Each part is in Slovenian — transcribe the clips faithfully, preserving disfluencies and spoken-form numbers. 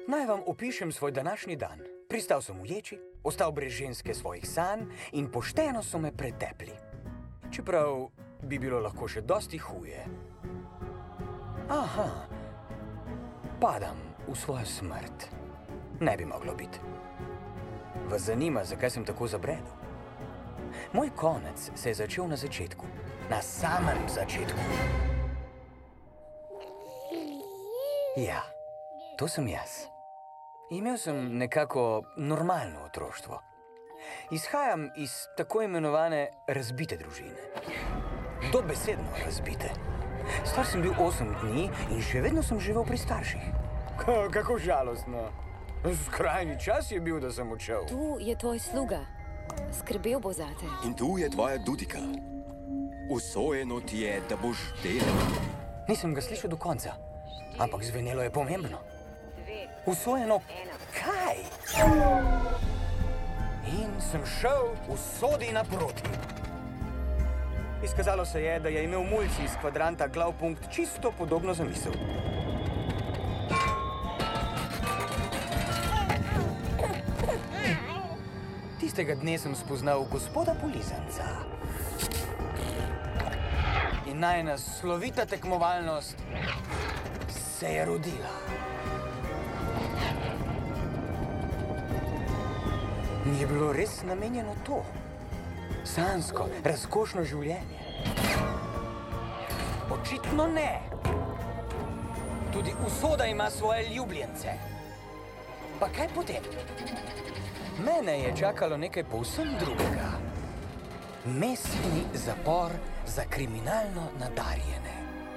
Naj vam opišem svoj današnji dan. Pristal sem v ječi, ostal brez ženske svojih sanj in pošteno so me pretepli. Čeprav bi bilo lahko še dosti huje. Aha, padam v svojo smrt. Ne bi moglo biti. Vas zanima, zakaj sem tako zabredel? Moj konec se je začel na začetku. Na samem začetku. Ja, to sem jaz. Imel sem nekako normalno otroštvo. Izhajam iz tako imenovane razbite družine. Dobesedno razbite. Star sem bil osem dni in še vedno sem živel pri starših. K- kako žalostno. Skrajni čas je bil, da sem odšel. Tu je tvoj sluga. Skrbel bo zate. In tu je tvoja Dudika. Usojeno ti je, da boš delal. Nisem ga slišal do konca, ampak zvenelo je pomembno. Usojeno kaj? In sem šel v sodi naproti. Izkazalo se je, da je imel mulci iz kvadranta glavpunkt čisto podobno zamisel. Tistega dne sem spoznal gospoda Polizanca. In najina slovita tekmovalnost se je rodila. Mi je bilo res namenjeno to. Sanjsko, razkošno življenje. Očitno ne. Tudi usoda ima svoje ljubljence. Pa kaj potem? Mene je čakalo nekaj povsem drugega. Mestni zapor za kriminalno nadarjene.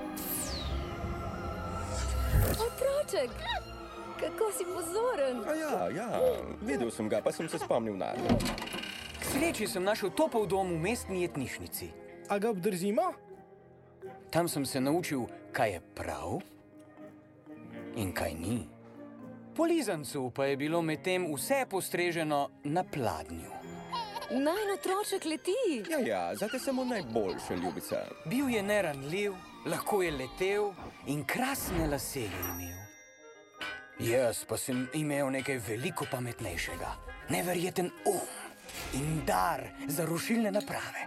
Otroček, kako si pozoren. A ja, ja, videl sem ga, pa sem se spomnil na to. K sreči sem našel topel dom v mestni jetnišnici. A ga obdržimo? Tam sem se naučil, kaj je prav in kaj ni. Polizancu pa je bilo medtem vse postreženo na pladnju. Najin otroček leti. Ja, ja, zate samo najboljša ljubica. Bil je neranljiv, lahko je letel in krasne lase je imel. Jaz pa sem imel nekaj veliko pametnejšega. Neverjeten um in dar za rušilne naprave.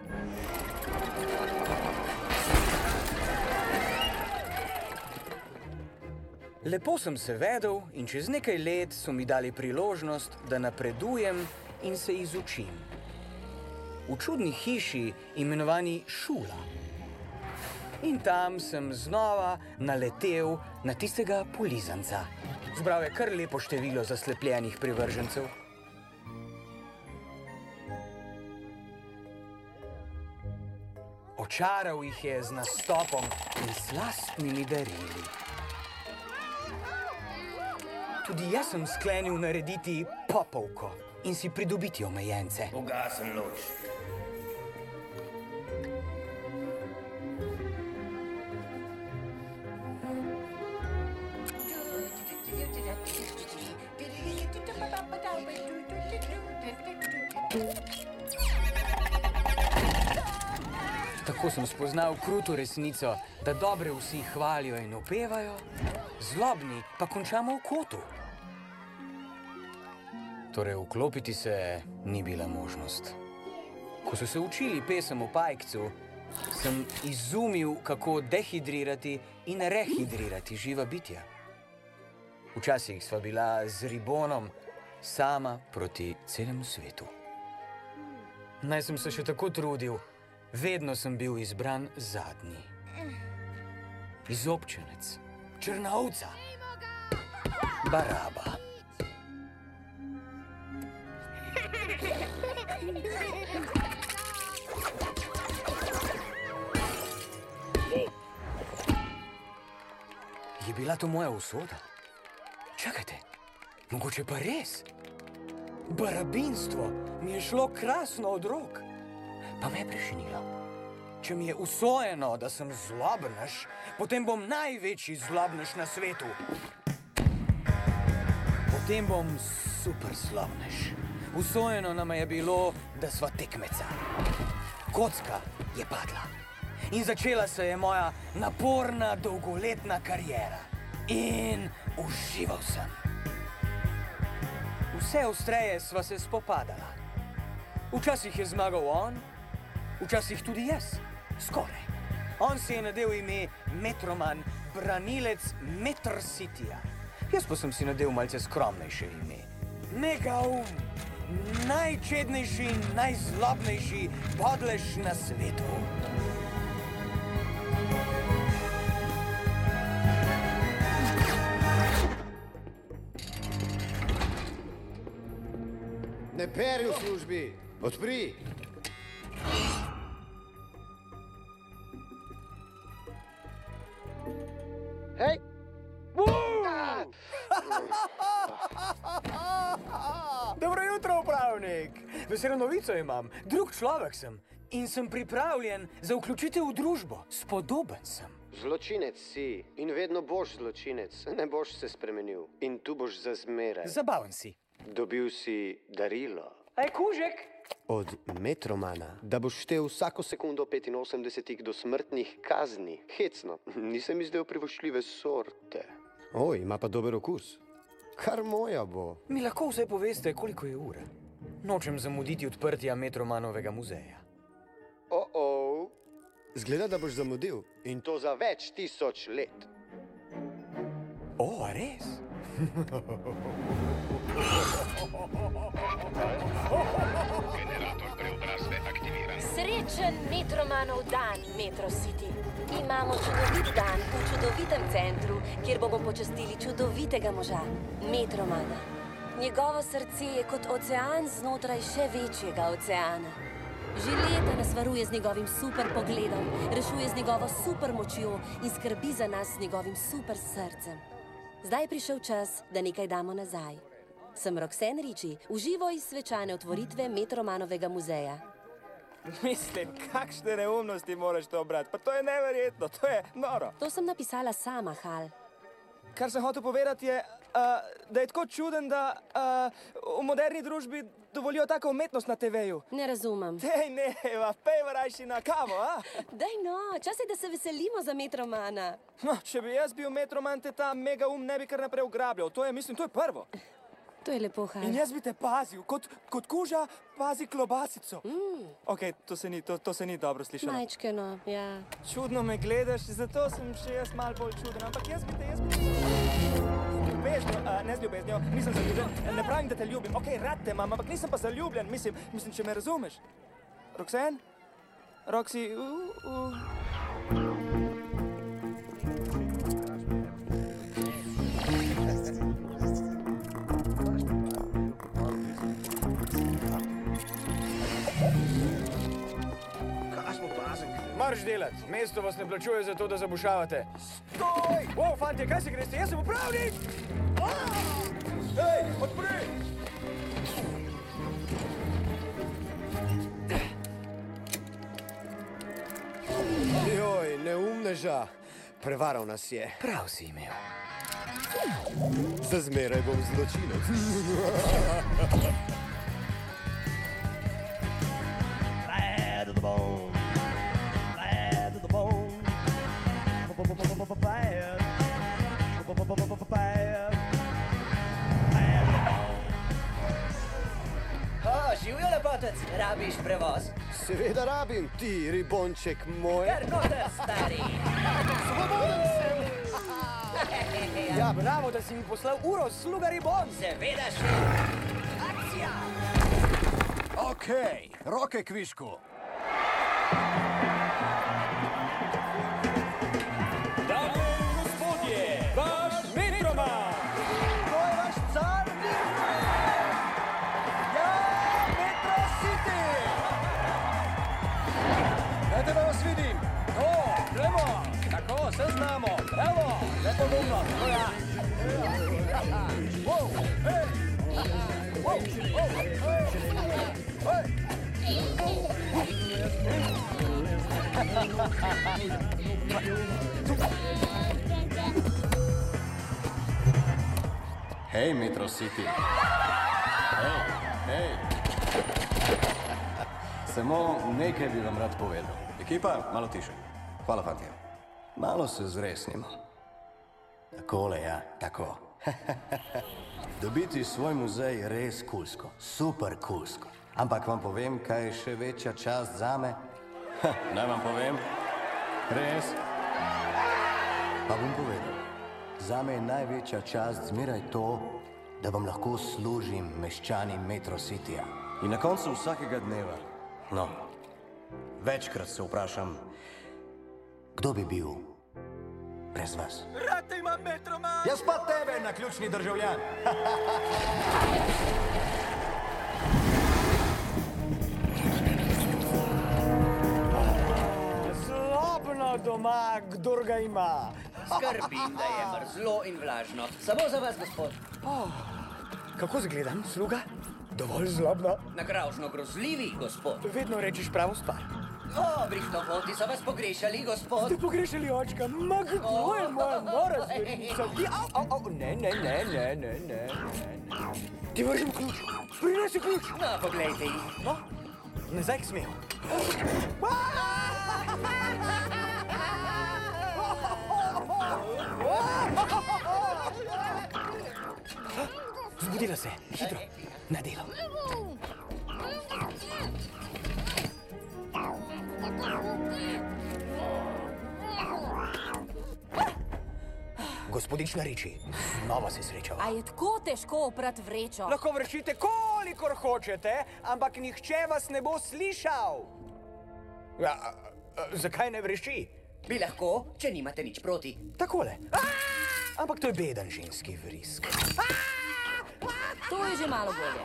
Lepo sem se vedel in čez nekaj let so mi dali priložnost, da napredujem in se izučim. V čudni hiši imenovani Šula. In tam sem znova naletel na tistega Polizanca. Zbral je kar lepo število zaslepljenih privržencev. Očaral jih je z nastopom in slastnimi darili. Tudi jaz sem sklenil narediti popovko in si pridobiti omejence. Ugasim luč. Tako sem spoznal kruto resnico, da dobre vsi hvalijo in opevajo, zlobni pa končamo v kotu. Torej, vklopiti se ni bila možnost. Ko so se učili pesem o pajkcu, sem izumil, kako dehidrirati in rehidrirati živa bitja. Včasih sva bila z ribonom sama proti celemu svetu. Naj sem se še tako trudil, vedno sem bil izbran zadnji. Izobčenec, črna-ovca, Baraba. Je bila to moja usoda? Čakajte, mogoče pa res? Barabinstvo mi je šlo krasno od rok, pa me je prešinilo. Če mi je usojeno, da sem zlobnež, potem bom največji zlobnež na svetu. Potem bom super zlobnež. Usojeno nama je bilo, da sva tekmeca. Kocka je padla in začela se je moja naporna dolgoletna kariera. In užival sem. Vse ostreje sva se spopadala. Včasih je zmagal on, včasih tudi jaz. Skoraj. On si je nadel ime Metroman, branilec Metro Cityja. Jaz pa sem si nadel malce skromnejše ime. Megaum, najčednejši, najzlobnejši podlež na svetu. Ne peri v službi, odpri! Hej! Dobro jutro, upravnik! Veselo novico imam. Drug človek sem in sem pripravljen za vključitev v družbo. Spodoben sem. Zločinec si in vedno boš zločinec. Ne boš se spremenil in tu boš za zmeraj. Zabaven si. Dobil si darilo. Ej, kužek! Od Metromana, da boš štel vsako sekundo petinosemdesetih do smrtnih kazni. Hecno, nisem izdel privoščljive sorte. Oj, ima pa dober okus. Kar moja bo. Mi lahko vse poveste, koliko je ura? Nočem zamuditi odprtja Metromanovega muzeja. O-o, zgleda, da boš zamudil. In to za več tisoč let. O, a res? Generator preobrazbe aktiviran. Srečen Metromanov dan, Metro City. Imamo čudovit dan v čudovitem centru, kjer bomo počastili čudovitega moža, Metromana. Njegovo srce je kot ocean znotraj še večjega oceana. Že leta nas varuje z njegovim super pogledom, rešuje z njegovo super močjo in skrbi za nas z njegovim super srcem. Zdaj je prišel čas, da nekaj damo nazaj. Sem Roxanne Ritchie, v živo iz svečane otvoritve Metromanovega muzeja. Mislim, kakšne neumnosti moraš to brati, pa to je neverjetno, to je noro. To sem napisala sama, Hal. Kar sem hotel povedati je, uh, da je tako čuden, da uh, v moderni družbi dovolijo tako umetnost na te veju. Ne razumem. Dej, neva, pejva rajši na kavo, a? Daj no, čas je, da se veselimo za Metromana. No, če bi jaz bil Metroman, te ta mega um ne bi kar naprej ugrabljal. To je, mislim, to je prvo. To je lepo, Hal. In jaz bi te pazil, kot, kot kuža pazi klobasico. Mm. Ok, to se ni, to, to se ni dobro slišalo. Majčkeno, ja. Čudno me gledaš, zato sem še jaz malo bolj čuden, ampak jaz bi te, jaz bi te... Z ljubeznijo, uh, ne z ljubeznijo, nisem zaljubljen, ne pravim, da te ljubim. Ok, rad te imam, ampak nisem pa zaljubljen, mislim, mislim, če me razumeš. Roxanne? Roxy, uh, uh. Marš delat, mesto vas ne plačuje za to, da zabušavate. Stoj! O, fantje, kaj se greste? Jaz sem upravnik! Ej, odpri! Joj, neumneža. Prevaral nas je. Prav si imel. Za zmeraj bom zločinec. Bad to the bone. Bad to the bone. Bad. Bad. O, živijo lepotec, rabiš prevoz? Seveda rabim, ti ribonček moj. Kar noter, stari. Svoboden sem! Ja, bravo, da si mi poslal uro, sluga ribon! Seveda še. Akcija! Okej, roke kvišku. Dame in gospodje, vaš Metroman! To je vaš car? Ja, Metro City! Dajte, da vas vidim. To, gremo. Tako, se znamo. Evo, lepo gumno. To ja. Wow, hej. Wow, wow, hej. Hej, Metro City. Hej, hej. Samo nekaj bi vam rad povedal. Ekipa, malo tiše. Hvala, fantje. Malo se zresnimo. Takole, ja, tako. Dobiti svoj muzej je res kulsko, super kulsko. Ampak vam povem, kaj je še večja čast zame? Ha, naj vam povem? Res? Pa bom povedal. Zame je največja čast zmeraj to, da vam lahko služim meščani Metro Cityja. In na koncu vsakega dneva, no, večkrat se vprašam, kdo bi bil brez vas? Rad imam Metroman! Jaz pa tebe, naključni državljan! Zlobno doma, kdor ga ima. Skrbim, da je mrzlo in vlažno. Samo za vas, gospod. Oh, kako zgledam, sluga? Dovolj zlobno. Nakravžno grozljivi, gospod. Vedno rečeš pravo stvar. O, brihtopoti so vas pogrešali, gospod. Ste pogrešali očka? Ma, kdo je moja mora zvenica? Au, au, au, ne, ne, ne, ne, ne, ne, ne. Ti vržem ključ. Prinesi ključ. No, poglejte jih. No, nazaj k smehu. Zbudila se, hitro, na delo. Gospodična reči, znova se srečava. A je tako težko oprati vrečo? Lahko vršite kolikor hočete, ampak nihče vas ne bo slišal. Ja, a, a, zakaj ne vreši? Bi lahko, če nimate nič proti. Takole. A, ampak to je beden ženski vrisk. To je že malo bolje.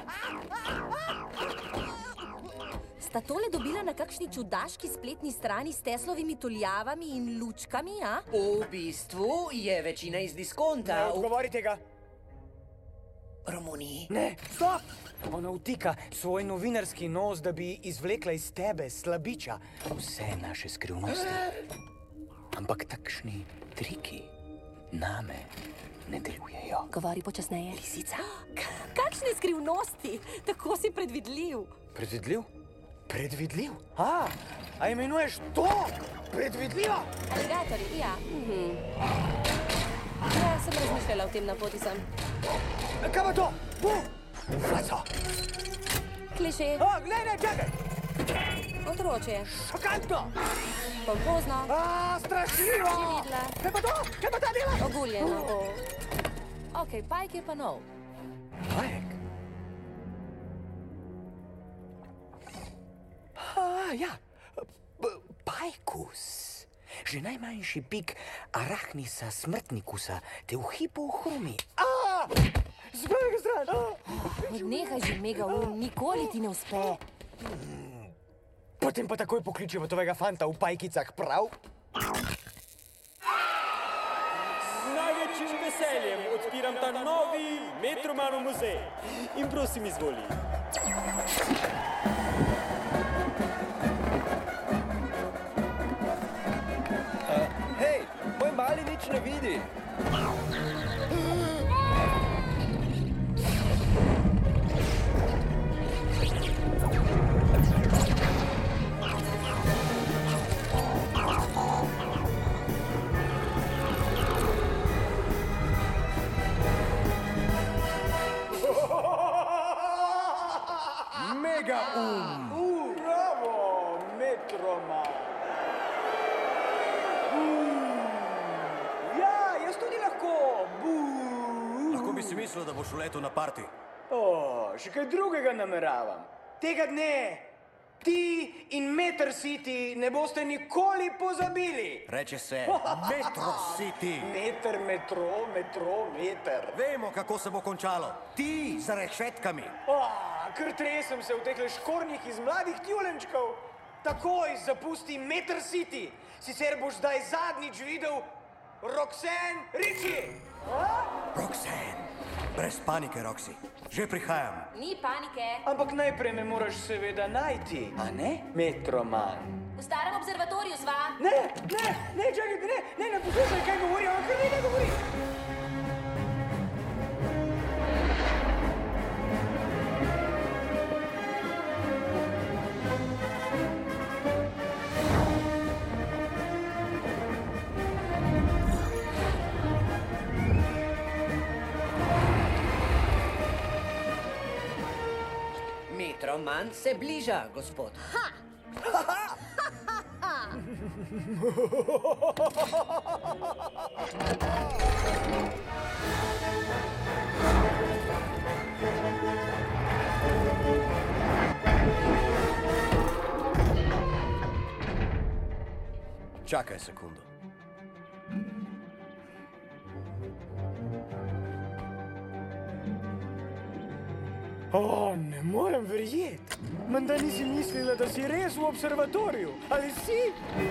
Sta tole dobila na kakšni čudaški spletni strani s Teslovimi tuljavami in lučkami, a? V bistvu je večina iz diskonta. Ne odgovorite ga. Romuniji. Ne, stop! Ona vtika svoj novinarski nos, da bi izvlekla iz tebe slabiča vse naše skrivnosti. Ampak takšni triki name ne delujejo. Govori počasneje. Lisica. Kakšne skrivnosti? Tako si predvidljiv. Predvidljiv? Predvidljiv? A, a imenuješ to predvidljivo? Aligatorji, ja. Mhm. Ja, sem razmišljala o tem na poti sem. Kaj pa to? Bu! Faco! Kliše. A, gledaj, čakaj! Otroče. Šokantno! Pompozno. A, strašljivo! Že videla. Kaj pa to? Kaj pa ta dela? Oguljeno. Ok, pajk je pa nov. Pajek? A, ja. P- Pajkus. Že najmanjši pik Arachnisa smrtnikusa te v hipu ohromi. A! Zbeg zran! Odnehaj že, Megaun, nikoli ti ne uspe. Potem pa takoj pokličemo tvojega fanta v pajkicah, prav? Z največjim veseljem odpiram ta novi Metromanov muzej. In prosim, izvoli. Hej, moj mali nič ne vidi. Megaun! Uh, bravo, Metroman! Uh, ja, jaz tudi lahko! Buh! Lahko bi si mislil, da boš vletel na parti. O, še kaj drugega nameravam. Tega dne ti in Metro City ne boste nikoli pozabili. Reče se Metro City. Meter, metro, metro, meter. Vemo, kako se bo končalo. Ti z rešetkami. O, kar tresem se v teh škornjih iz mladih tjulenčkov. Takoj zapusti Metro City. Sicer boš zdaj zadnjič videl Roxanne Ritchie. Roxanne. Brez panike, Roxy. Že prihajam. Ni panike. Ampak najprej me moraš seveda najti, a ne, Metroman? V starem observatoriju sva. Ne, ne, ne, čakajte, ne, ne, ne poslušaj, kaj govori, ampak kar nekaj govori. Roman se bliža, gospod. Čakaj sekundo. O, ne morem verjeti. Menda nisi mislila, da si res v observatoriju. Ali si?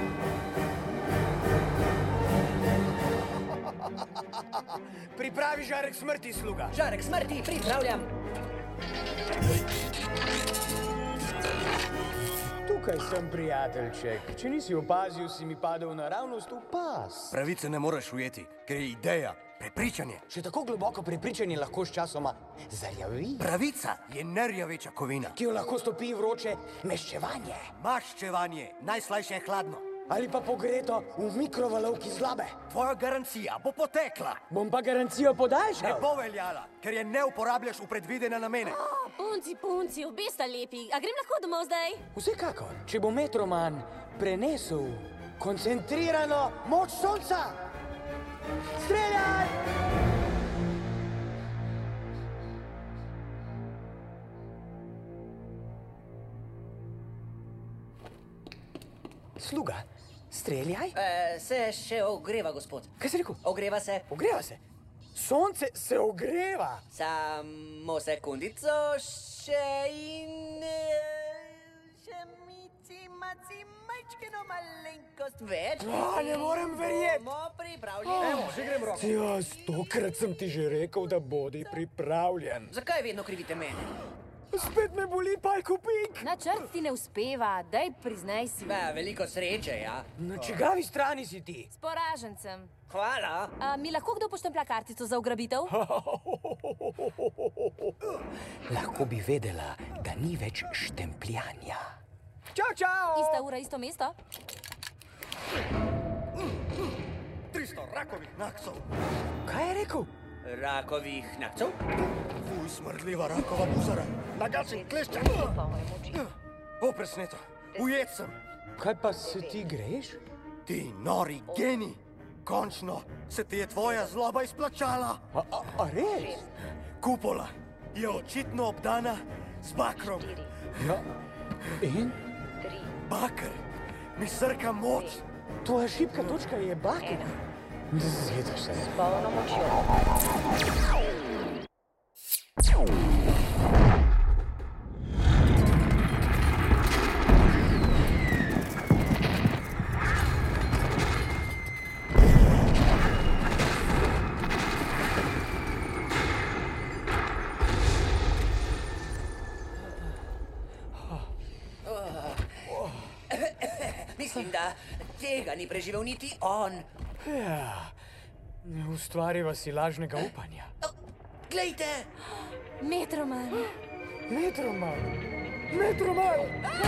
Pripravi žarek smrti, sluga. Žarek smrti, pripravljam. Tukaj sem, prijateljček. Če nisi opazil, si mi padel naravnost v pas. Pravice ne moreš ujeti, ker je ideja, prepričanje. Še tako globoko prepričanje lahko s časoma zarjavi. Pravica je nerjaveča kovina. Ki jo lahko stopi vroče meščevanje. Maščevanje, najslajše je hladno. Ali pa pogreto v mikrovalovki zlabe. Tvoja garancija bo potekla. Bom pa garancijo podaljšal. Ne bo veljala, ker je ne uporabljaš v predvidene namene. Oh, punci, punci, obe sta lepi. A grem lahko domov zdaj? Vsekakor, če bo Metroman prenesel koncentrirano moč sonca. Streljaj! Sluga, streljaj. E, se še ogreva, gospod. Kaj si rekel? Ogreva se. Ogreva se. Sonce se ogreva. Samo sekundico še in... Še mici, maci, majčkeno malenkost več. A, ne morem verjeti. Bomo pripravljeni. Evo, že grem roko. Ja, stokrat sem ti že rekel, da bodi pripravljen. Zakaj vedno krivite mene? Spet me boli pajko pik. Načrt ti ne uspeva, daj priznaj si. Ba, veliko sreče, ja. Na čigavi strani si ti? S poražencem. Hvala. A, mi lahko kdo poštemplja kartico za ugrabitev? Lahko bi vedela, da ni več štempljanja. Čau, čau! Ista ura, isto mesto? tristo rakovih nakcov. Kaj je rekel? Rakovih nakcov? Fuj, smrdljiva rakova buzara. Nagačen klešča. O, presneto. Ujet sem. Kaj pa se ti greš? Ti nori geni. Končno se ti je tvoja zloba izplačala. A, a, a res? Kupola je očitno obdana z bakrom. Ja. In? Baker mi srka moč. Tvoja šibka točka je baker. Zjedaš se. Polno močjo. Mislim, da tega ni preživel niti on. Ja, ne ustvariva si lažnega upanja. Glejte! Metroman. Metroman! Metroman!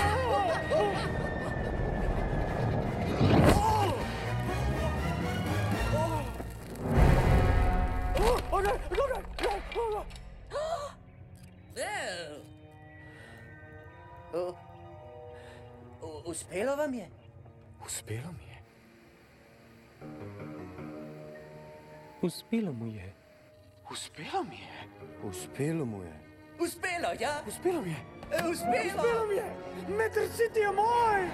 Uspelo vam je? Uspelo mi je. Uspelo mu je. Uspelo mi je. Uspelo mu je. Uspelo, ja? Uspelo mi je. Uspelo! Uspelo mi je. Metro City je moj.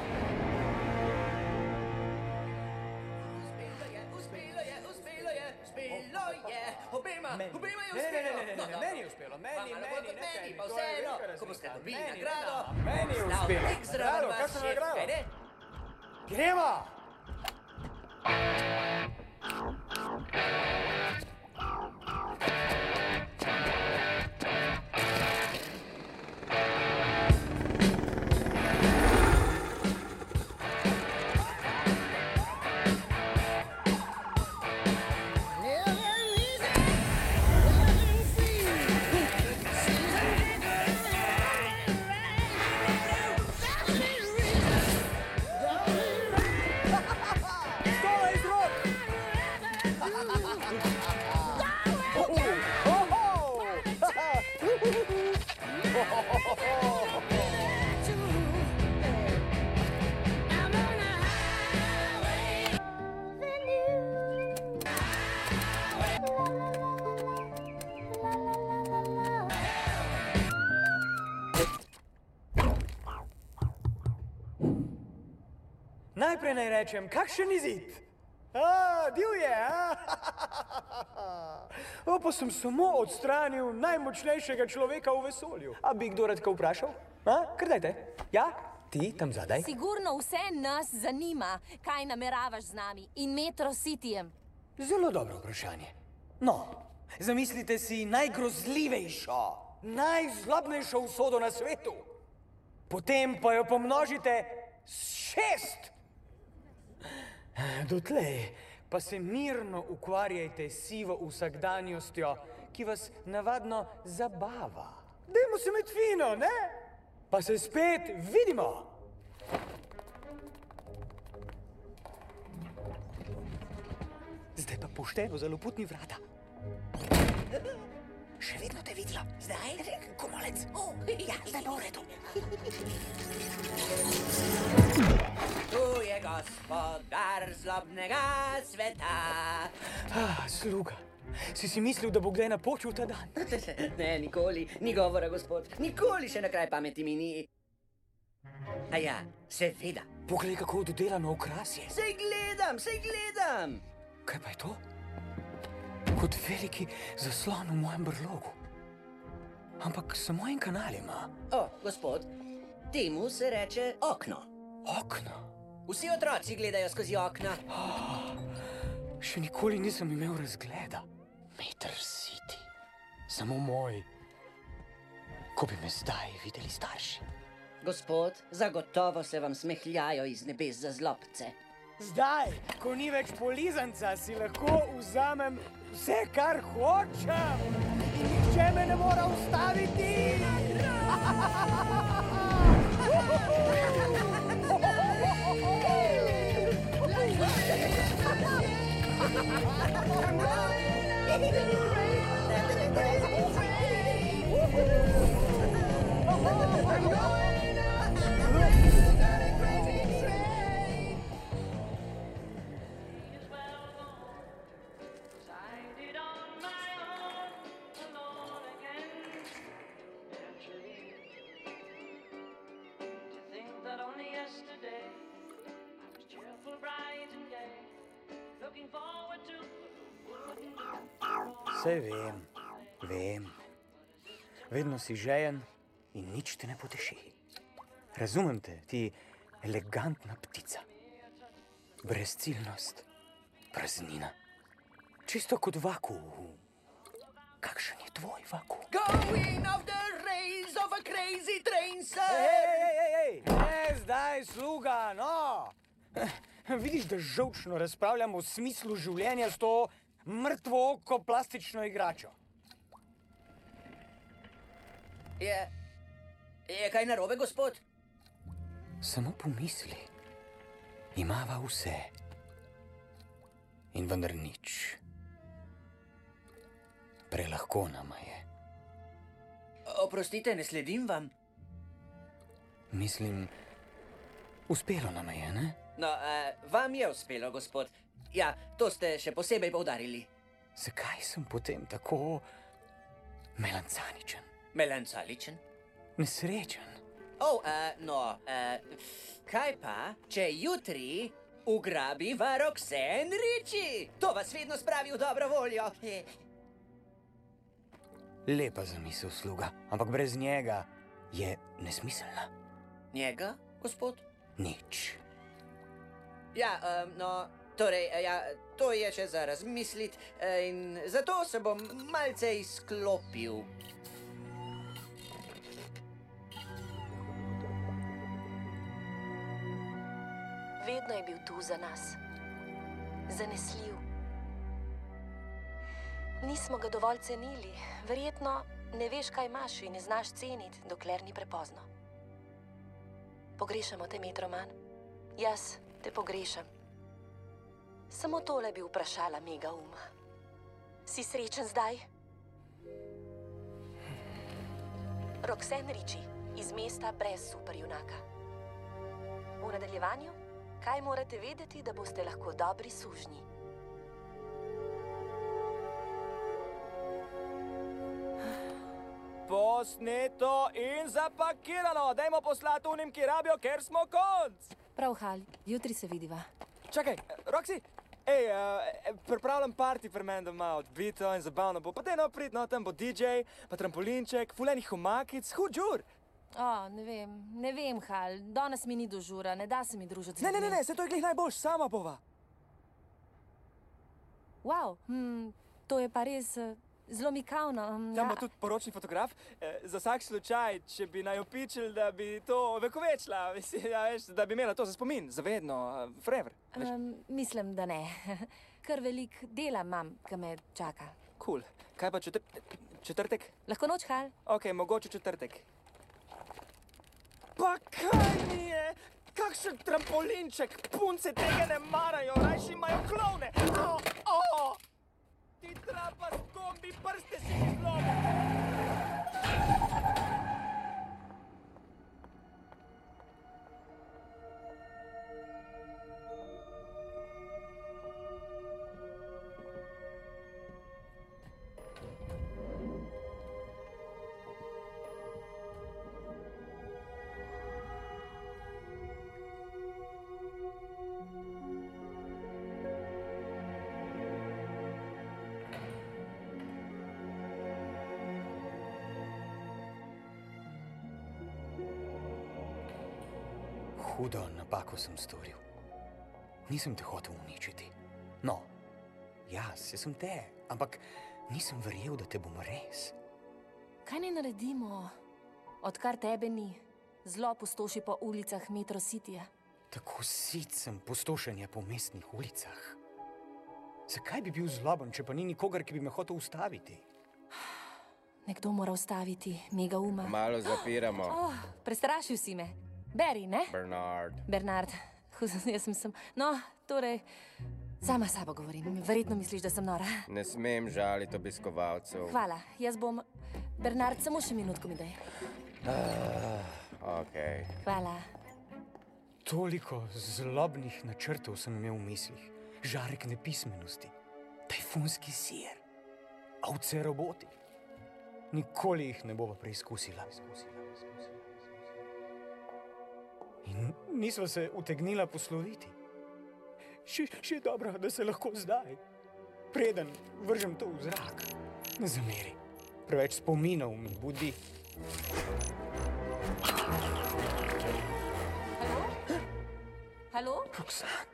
Uspelo je, uspelo je, uspelo je, uspelo je. Obema, obema je Ne, ne, uspelo. ne, ne, ne, meni je uspelo, meni, Vam, meni, kot ne, meni, meni, pa to je vseeno, velika ko boste razlika. dobili Meni, nagrado, ne, meni je slal uspelo. lik zraven Nagrado, vas kakšna šef, nagrada? kaj ne? Gremo! Stola iz najprej naj rečem, kakšen izid? A, divje, a? O, pa sem samo odstranil najmočnejšega človeka v vesolju. A bi kdo rad kaj vprašal? A, kar dajte. Ja, ti tam zadaj. Sigurno vse nas zanima, kaj nameravaš z nami in Metro Cityjem. Zelo dobro vprašanje. No, zamislite si najgrozljivejšo, najzlobnejšo usodo na svetu. Potem pa jo pomnožite s šest. Dotlej pa se mirno ukvarjajte s sivo vsakdanjostjo, ki vas navadno zabava. Dajmo se med fino, ne? Pa se spet vidimo. Zdaj pa pošteno za loputni vrata. Še vedno te vidijo. Zdaj? Komolec. O, ja, zdaj pa v redu. Tu je gospodar zlobnega sveta. Ah, sluga. Si si mislil, da bo kdaj napočil ta dan? Ne, nikoli, ni govora, gospod. Nikoli še na kraj pameti mi ni. A ja, seveda. Poglej, kako dodelano okrasje. Sej gledam, sej gledam. Kaj pa je to? Kot veliki zaslon v mojem brlogu. Ampak samo en kanal ima. O, gospod, temu se reče okno. Okno? Vsi otroci gledajo skozi okna. Oh, še nikoli nisem imel razgleda. Metro City. Samo moj. Ko bi me zdaj videli starši. Gospod, zagotovo se vam smehljajo iz nebes za zlobce. Zdaj, ko ni več polizanca, si lahko vzamem vse, kar hočem. In nihče me ne mora ustaviti. Saj vem, vem. Vedno si žejen in nič te ne poteši. Razumem te, ti elegantna ptica. Brezciljnost, praznina. Čisto kot vakuum. Kakšen je tvoj vakuum? Going of the rays of a crazy train, sir! Ej, ej, ej, ej, ne zdaj, sluga, no! Vidiš, da žolčno razpravljam o smislu življenja s to mrtvo oko plastično igračo. Je, je kaj narobe, gospod? Samo pomisli. Imava vse. In vendar nič. Prelahko nama je. Oprostite, ne sledim vam. Mislim, uspelo nama je, ne? No, uh, vam je uspelo, gospod. Ja, to ste še posebej poudarili. Zakaj sem potem tako melancaničen? Melancaličen? Nesrečen. Oh, uh, no, uh, kaj pa, če jutri ugrabiva Roxanne Ritchie? To vas vedno spravi v dobro voljo. Lepa zamisel, sluga, ampak brez njega je nesmiselna. Njega, gospod? Nič. Ja, um, no, torej, ja, to je še za razmislit in zato se bom malce izklopil. Vedno je bil tu za nas. Zanesljiv. Nismo ga dovolj cenili. Verjetno ne veš, kaj imaš in ne znaš ceniti, dokler ni prepozno. Pogrešamo te, Metroman. Jaz te pogrešam. Samo tole bi vprašala Megauma. Si srečen zdaj? Roxanne Ritchie, iz mesta brez superjunaka. V nadaljevanju, kaj morate vedeti, da boste lahko dobri sužnji? Posneto in zapakirano. Dajmo poslati unim, ki rabijo, ker smo konc. Prav, Hal, jutri se vidiva. Čakaj, Roxy, ej, uh, pripravljam party pri meni doma, odbito in zabavno bo. Pa daj no prid, no, tam bo D J, pa trampolinček, fulenih humakic, hud žur. O, ne vem, ne vem, Hal, danes mi ni do žura, ne da se mi družiti. Ne, ne, ne, ne, se to je glih najboljš, sama bova. Wow, hm, to je pa res uh, zelo mikavno. Um, Tam bo tudi poročni fotograf, eh, za vsak slučaj, če bi naj opičili, da bi to vekovečila, mislim, ja, veš, da bi imela to za spomin, zavedno, uh, forever. Um, mislim, da ne. Kar velik dela imam, ki me čaka. Cool. Kaj pa četr četrtek? Lahko noč, Hal? Ok, mogoče četrtek. Pa kaj mi je? Kakšen trampolinček? Punce tega ne marajo, rajši imajo klovne. Oh, oh. Ti trapast kombi, prste si mi zlomil. Hudo napako sem storil. Nisem te hotel uničiti. No, jaz, jaz sem te, ampak nisem verjel, da te bom res. Kaj naj naredimo, odkar tebe ni? Zlo pustoši po ulicah Metro Cityja. Tako sit sem pustošenja po mestnih ulicah. Zakaj bi bil zloben, če pa ni nikogar, ki bi me hotel ustaviti? Nekdo mora ustaviti Megauma. Malo zapiramo. Oh, prestrašil si me. Barry, ne? Bernard. Bernard. Jaz sem sem... No, torej, sama sabo govorim. Verjetno misliš, da sem nora. Ne smem žaliti obiskovalcev. Hvala. Jaz bom... Bernard, samo še minutko mi daj. Uh, ok. Hvala. Toliko zlobnih načrtov sem imel v mislih. Žarek nepismenosti, tajfunski sir, ovce roboti. Nikoli jih ne bova preizkusila. In nisva se utegnila posloviti. Še, še dobro, da se lahko zdaj, preden vržem to v zrak. Ne zameri, preveč spominov mi budi. Halo? Halo? Roxanne.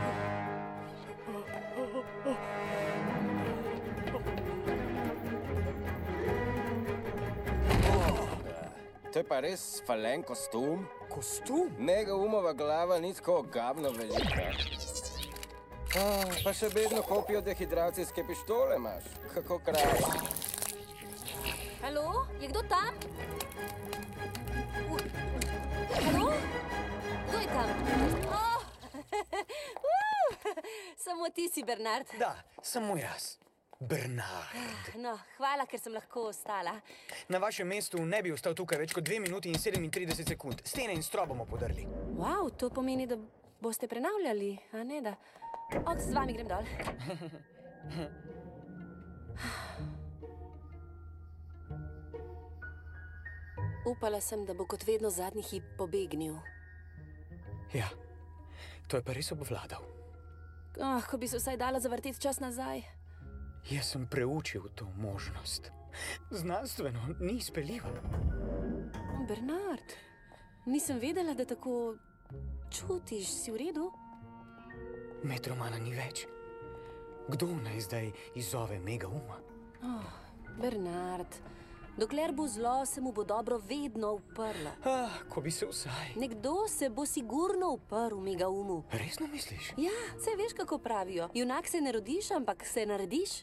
To je pa res falen kostum. Kostum? Megaumova glava ni tako ogabno velika. Ah, pa še vedno kopijo dehidracijske pištole imaš. Kako kraj. Halo? Je kdo tam? U... Halo? Kdo je tam? Oh! Samo ti si, Bernard. Da, samo jaz. Bernard. No, hvala, ker sem lahko ostala. Na vašem mestu ne bi ostal tukaj več kot dve minuti in sedemintrideset sekund. Stene in strop bomo podrli. Wow, to pomeni, da boste prenavljali, a ne da? Ok, z vami grem dol. Upala sem, da bo kot vedno zadnji hip pobegnil. Ja, to je pa res obvladal. Ah, ko bi se vsaj dala zavrteti čas nazaj. Jaz sem preučil to možnost. Znanstveno ni izpeljivo. Bernard, nisem vedela, da tako čutiš. Si v redu? Metromana ni več. Kdo naj zdaj izzove Megauma? Oh, Bernard, dokler bo zlo, se mu bo dobro vedno uprlo. Ah, ko bi se vsaj... Nekdo se bo sigurno uprl Megaumu. Resno misliš? Ja, saj veš, kako pravijo. Junak se ne rodiš, ampak se narediš.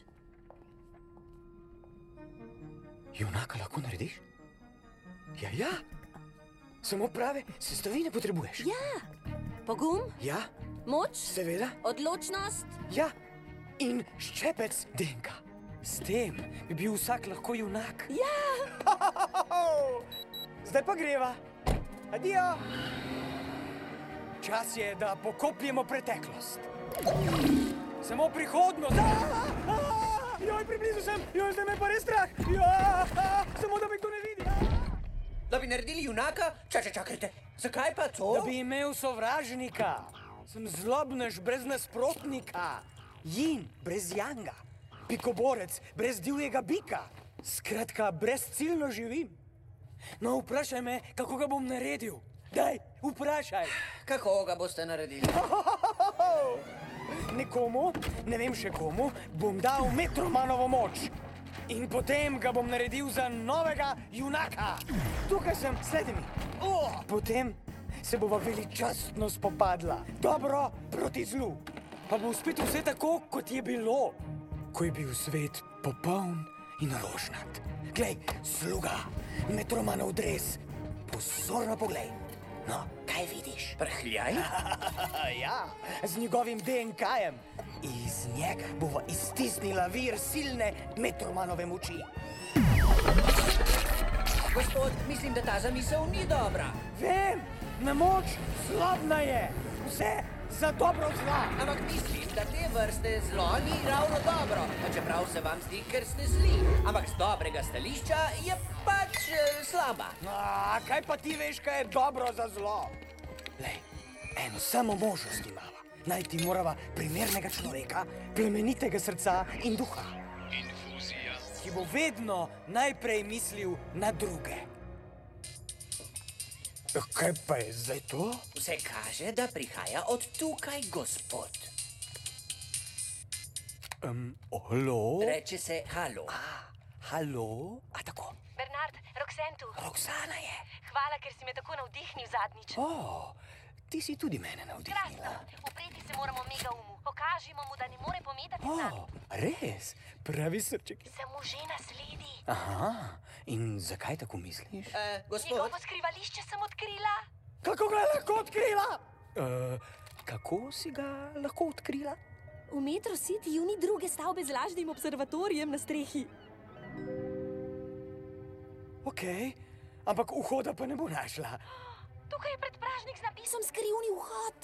Junaka lahko narediš? Ja, ja. Samo prave sestavine potrebuješ. Ja. Pogum? Ja. Moč? Seveda. Odločnost? Ja. In ščepec D N K. S tem bi bil vsak lahko junak. Ja. Zdaj pa greva. Adijo. Čas je, da pokopljemo preteklost. Samo prihodnost. Ah, ah, joj, priblizu sem. Joj, zdaj me pa res strah. Ja, ah, samo da me kdo ne vidi. Da bi naredili junaka? Čakaj, čakajte, zakaj pa to? Da bi imel sovražnika. Sem zlobnež brez nasprotnika. Jin brez janga. Pikoborec brez divjega bika. Skratka, brezciljno živim. No, vprašaj me, kako ga bom naredil. Daj, vprašaj. Kako ga boste naredili? Nekomu, ne vem še komu, bom dal Metromanovo moč. In potem ga bom naredil za novega junaka. Tukaj sem, sledi mi. O, potem se bova veličastno spopadla. Dobro proti zlu. Pa bo spet vse tako, kot je bilo, ko je bil svet popoln in rožnat. Glej, sluga, Metromanov dres. Pozorno poglej. No, kaj vidiš? Prhljaj? Ja, z njegovim D N K-jem. Iz njega bova iztisnila vir silne Metromanove moči. Gospod, mislim, da ta zamisel ni dobra. Vem, na moč zlobna je. Vse za dobro zla. Ampak mislim, da te vrste zlo ni ravno dobro. Pa čeprav se vam zdi, ker ste zli. Ampak z dobrega stališča je pač eh, slaba. A, kaj pa ti veš, kaj je dobro za zlo? Lej, eno samo možnost imava. Najti morava primernega človeka, plemenitega srca in duha. Infuzija. Ki bo vedno najprej mislil na druge. Kaj pa je zdaj to? Vse kaže, da prihaja od tukaj, gospod. Um, halo? Reče se halo. A, halo? A tako? Bernard, Roxanne tu. Roxana je. Hvala, ker si me tako navdihnil zadnjič. O, ti si tudi mene navdihnila. Krasno, upreti se moramo Megaumu. Pokažimo mu, da ne more pometati z nami. O, res? Pravi srček. Samo že nasledi. Aha, in zakaj tako misliš? Eh, gospod? Njegovo skrivališče sem odkrila. Kako ga je lahko odkrila? Uh, kako si ga lahko odkrila? V Metro Cityju ni druge stavbe z lažnim observatorijem na strehi. Okej, ampak vhoda pa ne bo našla. Tukaj je predpražnik z napisom Skrivni vhod.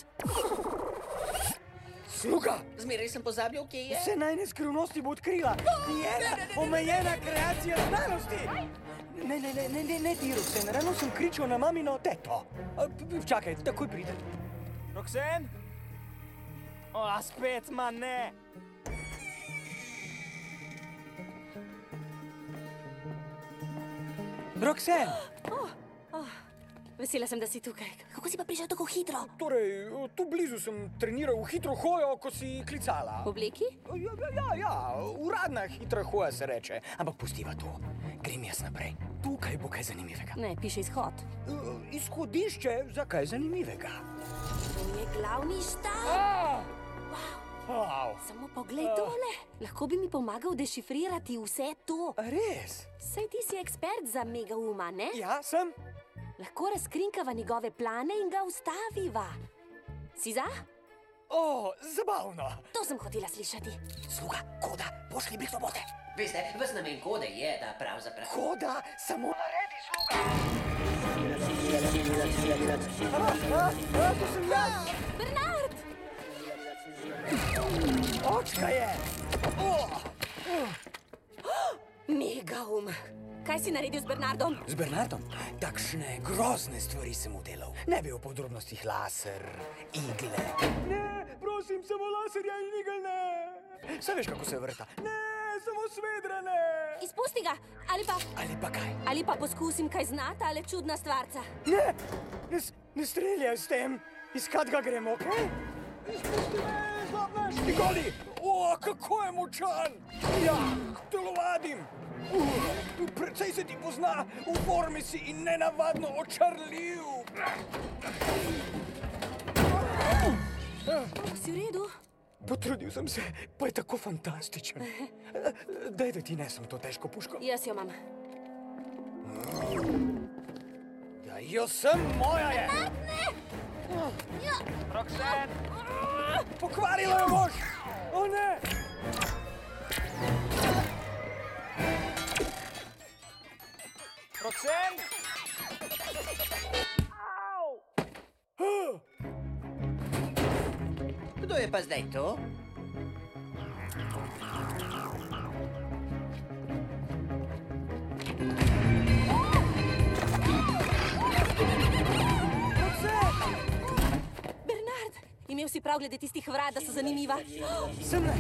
Sluga! Zmeraj sem pozabil, kje je. Vse najne skrivnosti bo odkrila. Njena omejena kreacija znanosti. Ne, ne, ne, ne, ne, ne ti, Roxanne, rano sem kričal na mamino teto. A, čakaj, takoj pride. Roxanne? O, a spet, ma ne. Roxanne! Oh, oh. Vesela sem, da si tukaj. Kako si pa prišel tako hitro? Torej, tu blizu sem treniral hitro hojo, ko si klicala. V obleki? Ja, ja, ja, ja, uradna hitra hoja se reče. Ampak pustiva to. Grem jaz naprej. Tukaj bo kaj zanimivega. Ne, piše izhod. Uh, izhodišče za kaj zanimivega. To je glavni štab. Ah! Wow. Wow. Samo poglej tole. Lahko bi mi pomagal dešifrirati vse to. Res? Saj ti si ekspert za Megauma, ne? Ja, sem. Lahko razkrinkava njegove plane in ga ustaviva. Si za? O, zabavno. To sem hotela slišati. Sluga, koda, pošli blik sobote. Veste, vas namen kode je, da pravzaprav... Koda, samo naredi, sluga. A, a, a, to sem jaz. Bernard! Očka je. Oh. Megaum. Kaj si naredil z Bernardom? Z Bernardom? Takšne grozne stvari sem udelal. Ne bi o podrobnostih laser, igle. Ne, prosim, samo laserja in igel ne. Saj veš, kako se vrta. Ne, samo svedra ne. Izpusti ga, ali pa... Ali pa kaj? Ali pa poskusim kaj znati, ali čudna stvarca. Ne, ne, ne streljaj s tem. Iskat ga gremo, okej? Okay? Izpusti me, zlobnaš. Nikoli. O, kako je močan. Ja, telovadim. Uh, precej se ti pozna, v formi si in nenavadno očarljiv. Si v redu? Potrudil sem se, pa je tako fantastičen. Daj, da ti nesem to težko puško. Jaz jo imam. Ja, jo sem, moja je. Ne! Ja. Roxanne! Pokvarilo jo boš! O ne! Roxanne! Au! Kdo je pa zdaj to? si prav glede tistih vrat, da so zanimiva. Semle!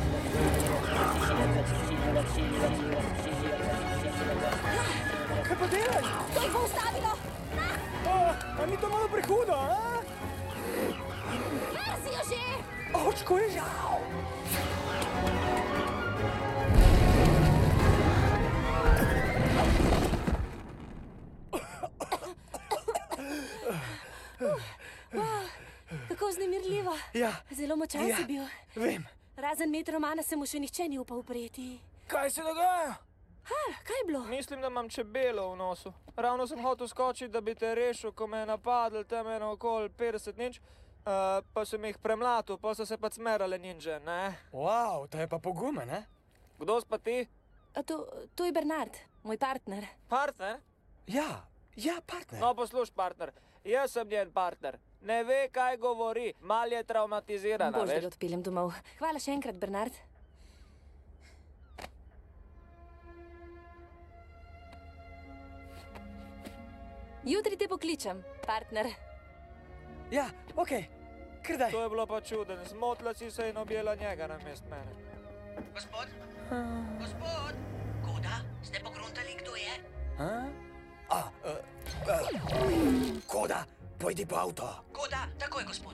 Kaj pa delaš? To jih bo ustavilo! A, a ni to malo prehudo, a? Merzi jo že! Očko je žal! Wow, kako vznemirljivo. Ja. Zelo močan Ja, si bil. vem. Razen metromana se mu še nihče ni upal upreti. Kaj se dogaja? Ha, kaj je bilo? Mislim, da imam čebelo v nosu. Ravno sem hotel skočiti, da bi te rešil, ko me je napadl tam eno okoli petdeset ninč, uh, pa sem jih premlatil, pa so se pa cmerale ninže, ne? Wow, to je pa pogumen, ne? Kdo si pa ti? A to, to je Bernard, moj partner. Partner? Ja, ja, partner. No, posluš, partner. Jaz sem njen partner. Ne ve, kaj govori. Mal je traumatizirana, Bož, da veš? ga odpeljem domov. Hvala še enkrat, Bernard. Jutri te pokličem, partner. Ja, okej. Krdaj. To je bilo pa čuden. Zmotila si se in objela njega namest mene. Gospod? Gospod? Koda? Ste pogruntali, kdo je? A? A, uh, uh, Koda, pojdi po avto. Koda, takoj, gospod.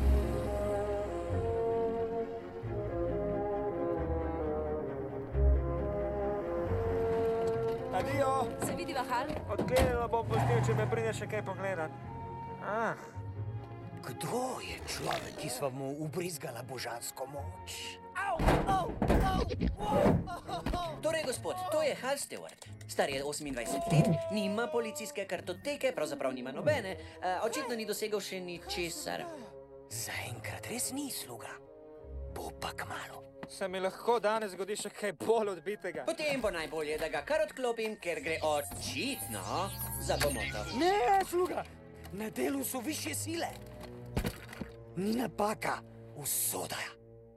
Adijo! Se vidiva, Hal? Odklenila bom pustil, če me pride še kaj pogledat. Ah. Kdo je človek, ki sva mu ubrizgala božansko moč? Au, au, au, Torej, gospod, to je Hal Stewart. Star je osemindvajset let, nima policijske kartoteke, pravzaprav nima nobene, uh, očitno ni dosegel še ničesar. Zaenkrat res ni sluga. Bo pa kmalu. Se mi lahko danes zgodi še kaj bolj odbitega. Potem bo najbolje, da ga kar odklopim, ker gre očitno za pomoto. Ne, sluga! Na delu so višje sile. Ni napaka, usoda.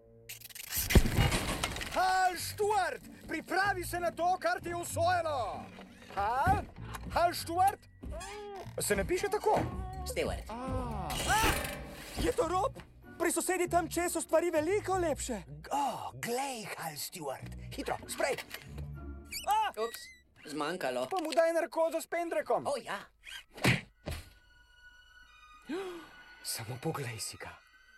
Hal Stewart, pripravi se na to, kar ti je usvojeno. Hal? Hal Stewart? Se ne piše tako? Stewart. Ah, je to rob? Pri sosedi tam če so stvari veliko lepše. O, glej, Hal Stewart. Hitro, sprej. Ah! Ups, zmanjkalo. Pa mu daj narkozo s pendrekom. O, ja. Samo poglej si ga.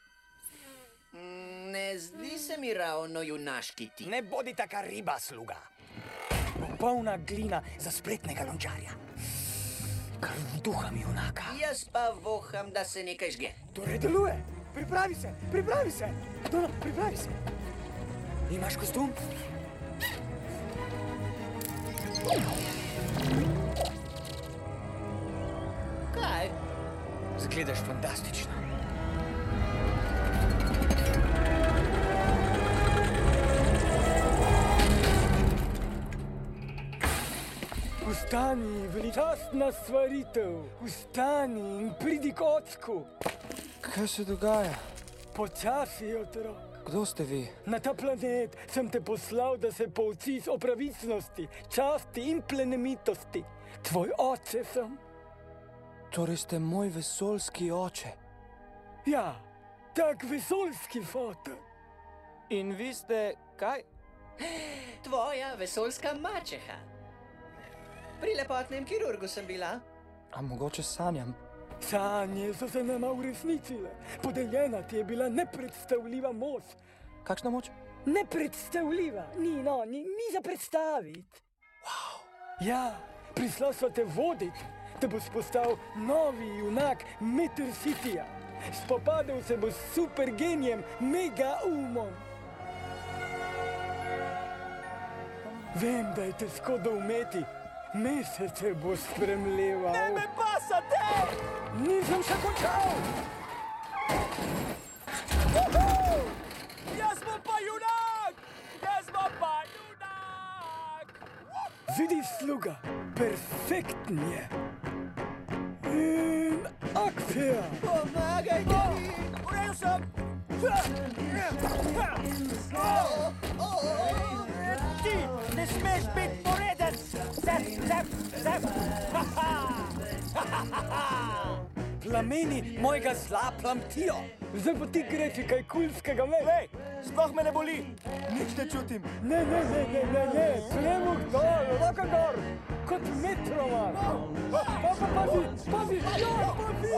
Ne zdi se mi ravno junaški tip. Ne bodi taka riba, sluga. Popolna glina za spretnega lončarja. Krv duham junaka. Jaz pa voham, da se nekaj žge. Torej deluje. Pripravi se, pripravi se. No, no, pripravi se. Imaš kostum? Kaj? Zgledaš fantastično. Vstani, veličastna stvaritev. Vstani in pridi k ocku. Kaj se dogaja? Počasi, otrok. Kdo ste vi? Na ta planet sem te poslal, da se poučiš o pravičnosti, časti in plemenitosti. Tvoj oče sem. Torej ste moj vesoljski oče. Ja, tak vesoljski fotor. In vi ste kaj? Tvoja vesoljska mačeha. Pri lepotnem kirurgu sem bila. A mogoče sanjam? Sanje so se nama uresničile. Podeljena ti je bila nepredstavljiva moč. Kakšna moč? Nepredstavljiva. Ni, no, ni, ni za predstaviti. Wow. Ja, prišla sva te voditi, da boš postal novi junak Meter Cityja. Spopadel se bo s super genijem, mega umom. Vem, da je težko doumeti. Mesece bo spremljeval. Ne me pasate! Nisem še končal! Uhu! Jaz bom pa junak! Jaz bom pa junak! Vidiš, sluga, perfektn je. In akcija! Pomagajte mi! V redu sem! Ti ne smeš biti poreden! Zep, zep, zep! plameni mojega zla plamtijo. Zdaj pa ti greči kaj kulskega me. Lej, sploh me ne boli. Nič ne čutim. Ne, ne, ne, ne, ne, ne. Premog dol, roka gor. Kot Metroman. Pa, pa, pazi, pazi, ja, pazi.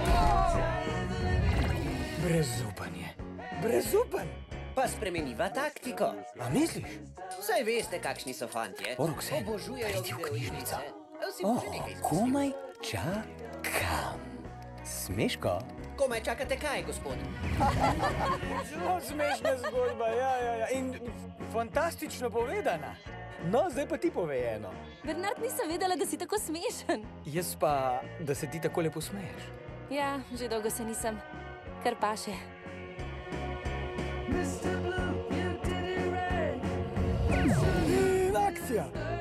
Brezupanje. Brezupan. Pa spremeniva taktiko. A misliš? Saj veste, kakšni so fantje. O, Roxanne, Obožujejo pridi v knjižnico. videoigrice. Vsi O, oh, že nekaj izkusili. komaj čakam. Smeško? Komaj čakate kaj, gospod? Zelo smešna zgodba, ja, ja, ja. In fantastično povedana. No, zdaj pa ti povej eno. Bernard, nisem vedela, da si tako smešen. Jaz pa, da se ti tako lepo smeješ. Ja, že dolgo se nisem. Kar paše. In akcija.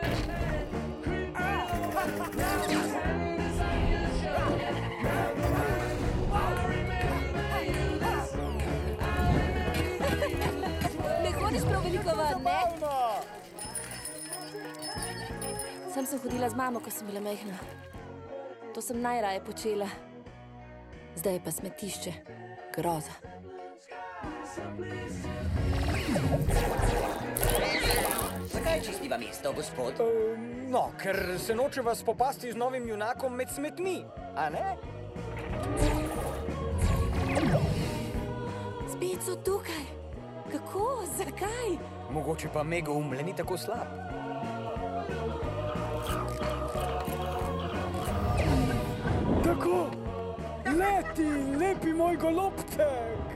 Ne hodiš prav veliko ven, ne? Sem sem hodila z mamo, ko sem bila majhna. To sem najraje počela. Zdaj je pa smetišče. Groza. Zakaj čistiva mesto, gospod? Uh, no, ker se nočeva spopasti z novim junakom med smetmi, a ne? Spet so tukaj. Kako? Zakaj? Mogoče pa mega umle ni tako slab. Tako. Leti, lepi moj golobček.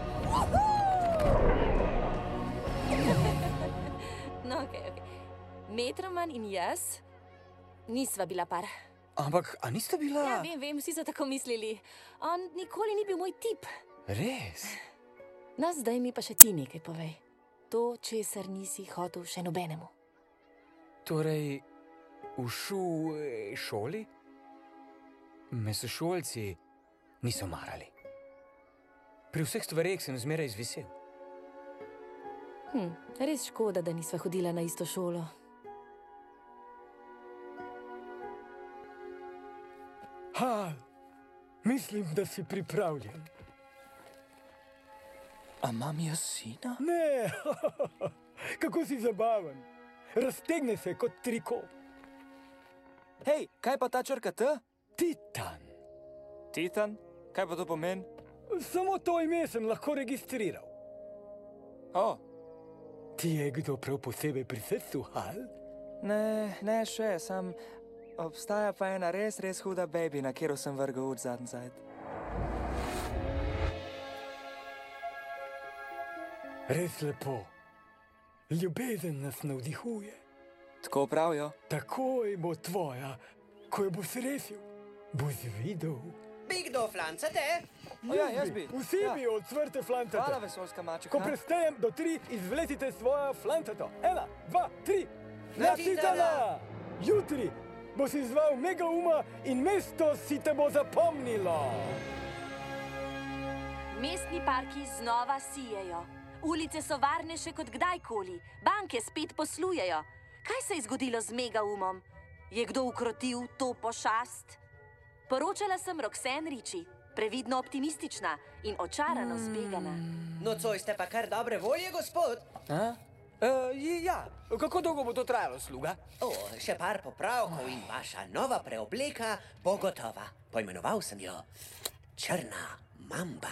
No, okej, okej. Metroman in jaz nisva bila par. Ampak, a niste bila... Ja, vem, vem, vsi so tako mislili. On nikoli ni bil moj tip. Res? No, zdaj mi pa še ti nekaj povej. To, česar nisi hotel še nobenemu. Torej, v šu... šoli? Me sošolci niso marali. Pri vseh stvareh sem zmeraj izvisel. Hm, res škoda, da nisva hodila na isto šolo. Ha, mislim, da si pripravljen. A imam jaz sina? Ne, kako si zabaven. Raztegne se kot triko. Hej, kaj pa ta črka T? Titan. Titan? Kaj pa to pomeni? Samo to ime sem lahko registriral. O. Ti je kdo prav posebej pri srcu, Hal? Ne, ne še, sam obstaja pa ena res, res huda baby, na katero sem vrgel ud zadnji zajd. Res lepo. Ljubezen nas navdihuje. Tako pravijo. Takoj bo tvoja, ko jo boš rešil. Boš videl. Bi kdo flancate? O ja, jaz bi. Vsi Ja. bi od cvrte flantate. Hvala, vesoljska mačka. Ko prestejem do tri, izvletite svojo flantato. Ena, dva, tri. Na Na Titana! Jutri boš izval Megauma in mesto si te bo zapomnilo. Mestni parki znova sijejo. Ulice so varnejše kot kdajkoli. Banke spet poslujejo. Kaj se je zgodilo z Megaumom? Je kdo ukrotil to pošast? Poročala sem Roxanne Ritchie, previdno optimistična in očarano zbegana. Nocoj ste pa kar dobre volje, gospod. A? Uh, ja, kako dolgo bo to trajalo, sluga? O, še par popravkov in vaša nova preobleka bo gotova. Poimenoval sem jo Črna mamba.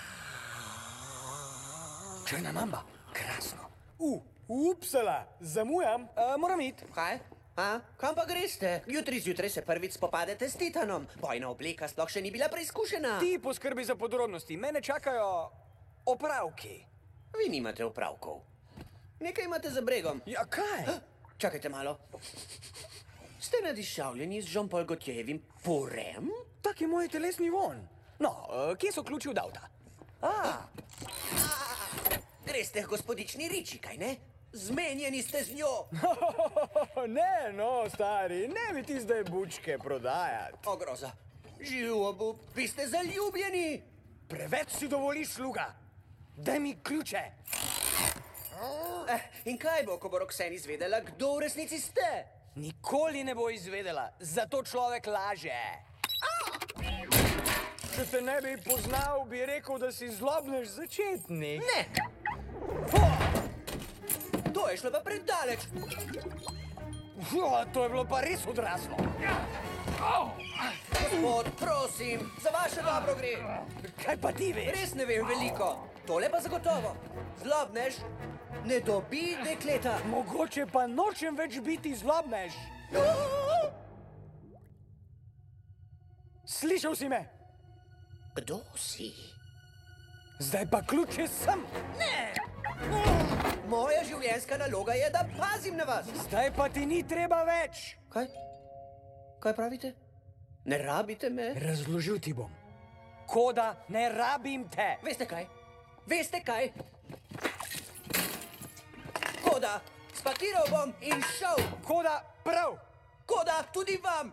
Črna mamba? Krasno. U, upsala, zamujam. Uh, moram iti. Kaj? A? Kam pa greste? Jutri zjutraj se prvič spopadete s Titanom. Bojna obleka sploh še ni bila preizkušena. Ti poskrbi za podrobnosti. Mene čakajo opravki. Vi nimate opravkov. Nekaj imate za bregom. Ja, kaj? Čakajte malo. Ste nadišavljeni z Jean-Paul Gaultierjevim purem? Tak je moj telesni von. No, uh, kje so ključi od avta? A, Greste k gospodični Riči, kaj ne? Zmenjeni ste z njo. Ne, no, stari, ne bi ti zdaj bučke prodajati. O, groza. Živ obup, vi ste zaljubljeni. preveč si dovoliš, sluga. Daj mi ključe. Eh, in kaj bo, ko bo Roxanne izvedela, kdo v resnici ste? Nikoli ne bo izvedela, zato človek laže. Ah! Če te ne bi poznal, bi rekel, da si zlobnež začetnik. Ne! To je šlo pa predaleč. To je bilo pa res odraslo. Gospod, prosim, za vaše dobro gre. Kaj pa ti veš? Res ne vem veliko. Tole pa zagotovo. Zlobnež ne dobi dekleta. Mogoče pa nočem več biti zlobnež. Slišal si me? Kdo si? Zdaj pa ključ je sem. Ne! Moja življenjska naloga je, da pazim na vas. Zdaj pa ti ni treba več. Kaj? Kaj pravite? Ne rabite me? Razložil ti bom. Koda, ne rabim te. Veste kaj? Veste kaj? Koda, spakiral bom in šel. Koda, prav. Koda, tudi vam.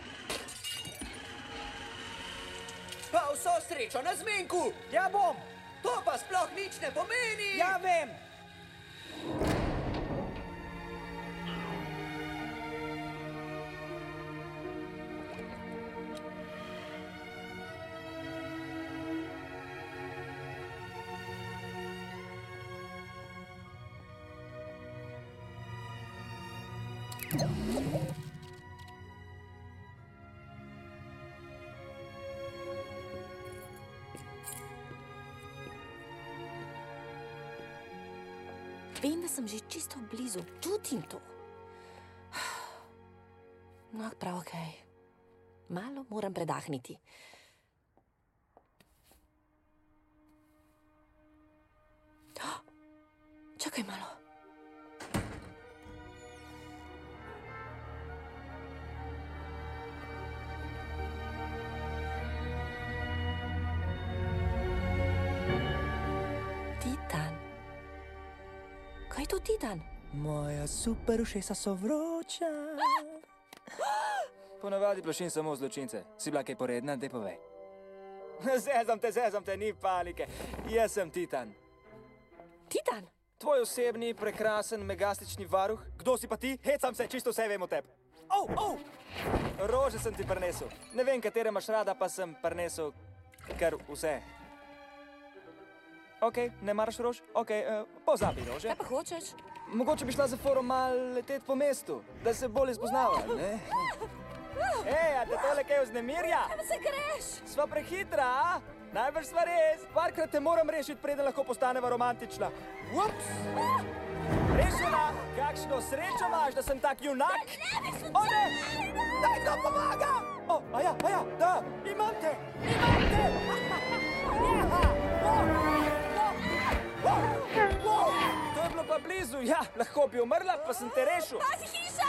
Pa vso srečo na zmenku. Ja bom. To pa sploh nič ne pomeni. Ja vem. Vem, da sem že čisto blizu. Čutim to. No, prav, okej. Malo moram predahniti. Čakaj malo. Kaj je to Titan? Moja super ušesa so vroča. Ponavadi plašim samo zločince. Si bila kaj poredna, daj povej. Zezam te, zezam te, ni panike. Jaz sem Titan. Titan? Tvoj osebni, prekrasen, megastični varuh. Kdo si pa ti? Hecam se, čisto vse vem o tebi. Oh, oh! Rože sem ti prinesel. Ne vem, katere imaš rada, pa sem prinesel kar vse. Ok, ne maraš rož? Ok, uh, pozabi rože. Kaj pa hočeš? Mogoče bi šla za foro mal letet po mestu, da se bolje spoznava, ne? Ej, a te tole kaj vznemirja? Kam se greš? Sva prehitra, a? Najbrž sva res. Parkrat te moram rešiti, preden lahko postaneva romantična. Ups! Rešena! Kakšno srečo imaš, da sem tak junak? O ne! Daj, kdo pomaga! O, a ja, a ja, da, imam te! Imam te! To je bilo pa blizu, ja, lahko bi umrla, pa sem te rešil. Pazi, hiša!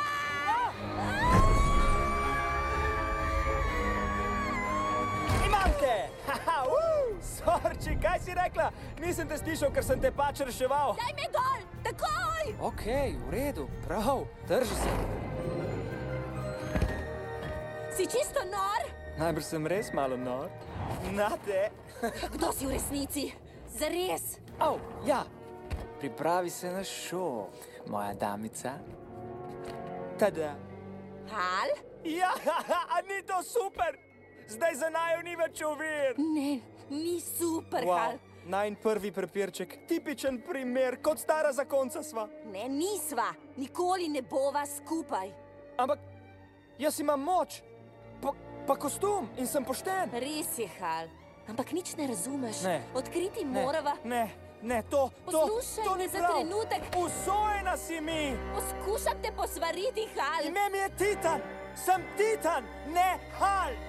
Imam te! Haha, uh, sorči, kaj si rekla? Nisem te slišal, ker sem te pač reševal. Daj me dol, takoj! Okej, v redu, prav, drži se. Si čisto nor? Najbrž sem res malo nor. Na te. Kdo si v resnici? Zares? Au, ja. Pripravi se na šok, moja damica. Tada. Hal? Ja, a ni to super? Zdaj za naju ni več ovir. Ne, ni super, wow. Hal. Najin prvi prepirček, tipičen primer, kot stara zakonca sva. Ne, nisva. Nikoli ne bova skupaj. Ampak jaz imam moč, pa, pa kostum in sem pošten. Res je, Hal. Ampak nič ne razumeš. Ne. Odkriti ne, morava. Ne, ne, to, to, Poslušaj to me ni za prav. trenutek. Usojena si mi. Poskušam te posvariti, Hal. Ime mi je Titan. Sem Titan, ne Hal.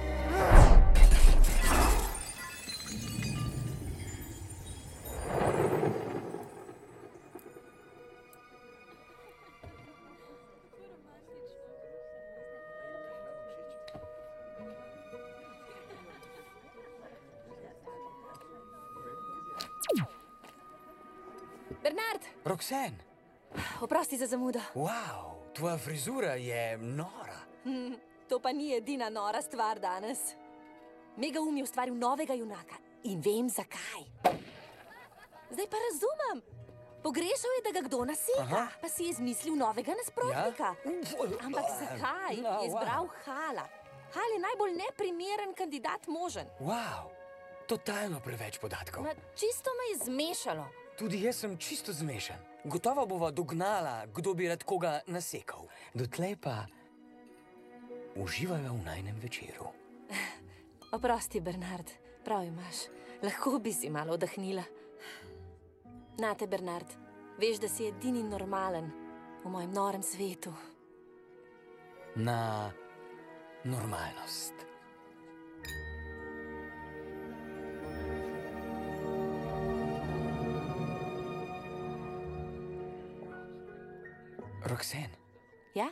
Bernard! Roxanne! Oprosti za zamudo. Wow, tvoja frizura je nora. Hm, to pa ni edina nora stvar danes. Megaum je ustvaril novega junaka in vem zakaj. Zdaj pa razumem. Pogrešal je, da ga kdo naseka, Aha. pa si je izmislil novega nasprotnika. Ja? Ampak zakaj je izbral Hala? Hal je najbolj neprimeren kandidat možen. Wow, totalno preveč podatkov. Ma, čisto me je zmešalo. Tudi jaz sem čisto zmešan. Gotovo bova dognala, kdo bi rad koga nasekal. Dotlej pa uživajo v najnem večeru. Oprosti, Bernard, prav imaš. Lahko bi si malo oddahnila. Nate, Bernard, veš, da si edini normalen v mojem norem svetu. Na normalnost. Roxanne. Ja?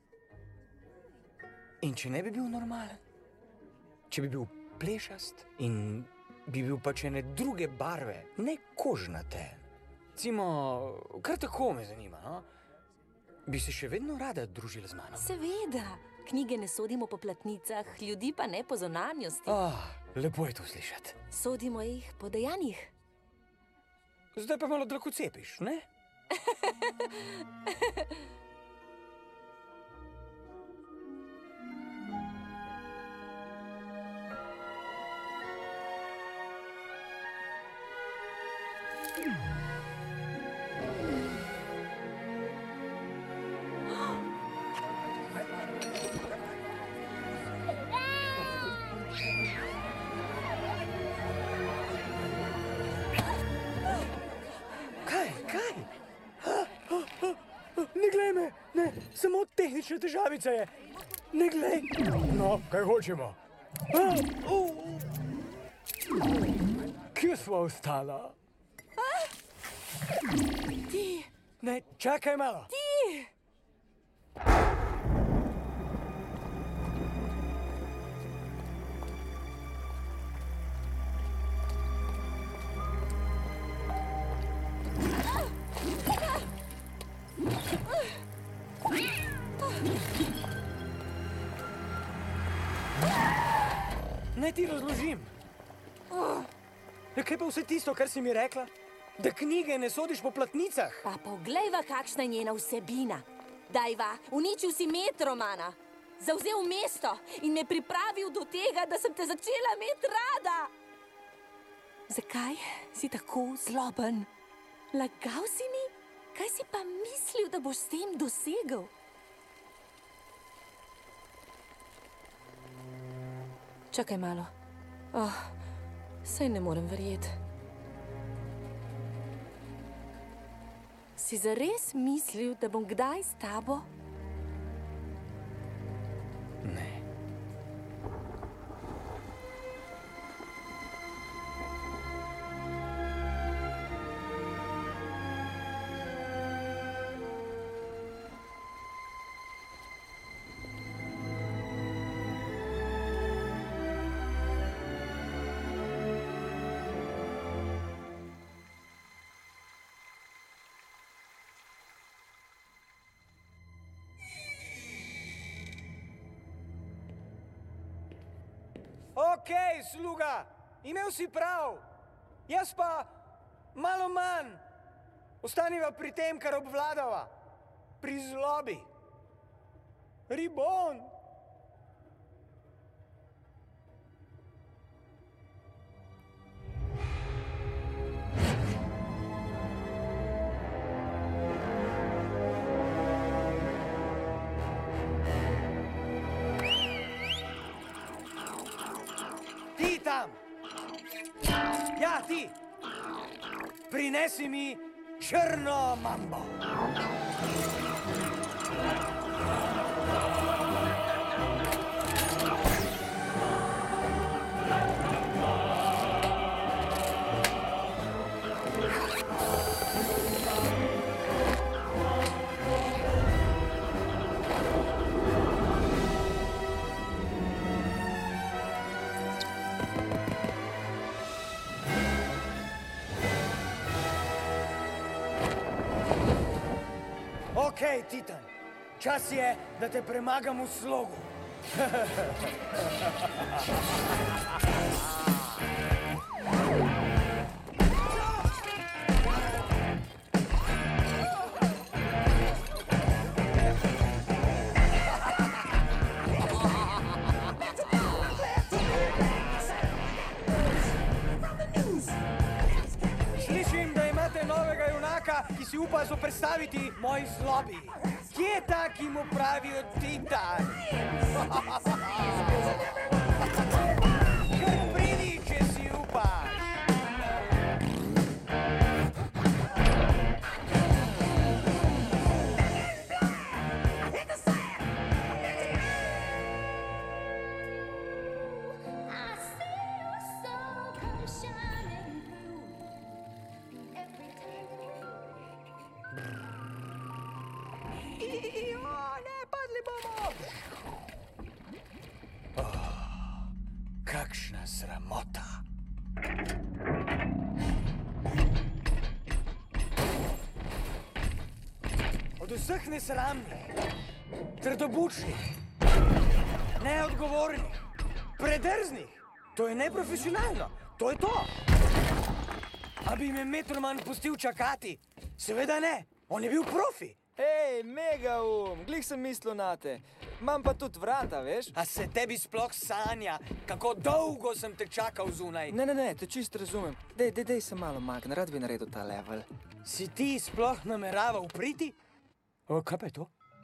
In če ne bi bil normalen? Če bi bil plešast in bi bil pač ene druge barve, ne kožnate. Recimo, kar tako me zanima, no? Bi se še vedno rada družila z mano? Seveda. Knjige ne sodimo po platnicah, ljudi pa ne po zunanjosti. Oh, lepo je to slišati. Sodimo jih po dejanjih. Zdaj pa malo dlako cepiš, ne? Samo tehnične težavice je. Ne glej. No, kaj hočemo? Kje sva ostala? Ti. Ne, čakaj malo. Ti. Naj ti razložim. Kaj pa vse tisto, kar si mi rekla? Da knjige ne sodiš po platnicah? Pa poglejva, kakšna je njena vsebina. Dajva, uničil si Metromana, zavzel mesto in me pripravil do tega, da sem te začela imeti rada. Zakaj si tako zloben? Lagal si mi? Kaj si pa mislil, da boš s tem dosegel? Čakaj malo. Oh, saj ne morem verjeti. Si zares mislil, da bom kdaj s tabo? Ne. Okej, sluga, imel si prav. Jaz pa malo manj. Ostaniva pri tem, kar obvladava. Pri zlobi. Ribon. Tam. Ja, ti. Prinesi mi črno mambo. Okej, Titan, čas je, da te premagam v slogu. upa zoperstaviti moji zlobi. Kje je ta, ki mu pravijo Titan? Kar pridi, če si upaš. Kakšna sramota. Od vseh nesramnih, trdobučnih, neodgovornih, predrznih, to je neprofesionalno, to je to. A bi me Metroman pustil čakati? Seveda ne, on je bil profi. Hej, Megaum, glih sem mislil na te. Imam pa tudi vrata, veš? A se tebi sploh sanja, kako dolgo sem te čakal zunaj? Ne, ne, ne, te čist razumem. Dej, dej, dej se malo magna, rad bi naredil ta level. Si ti sploh nameraval priti? O, kaj pa je to?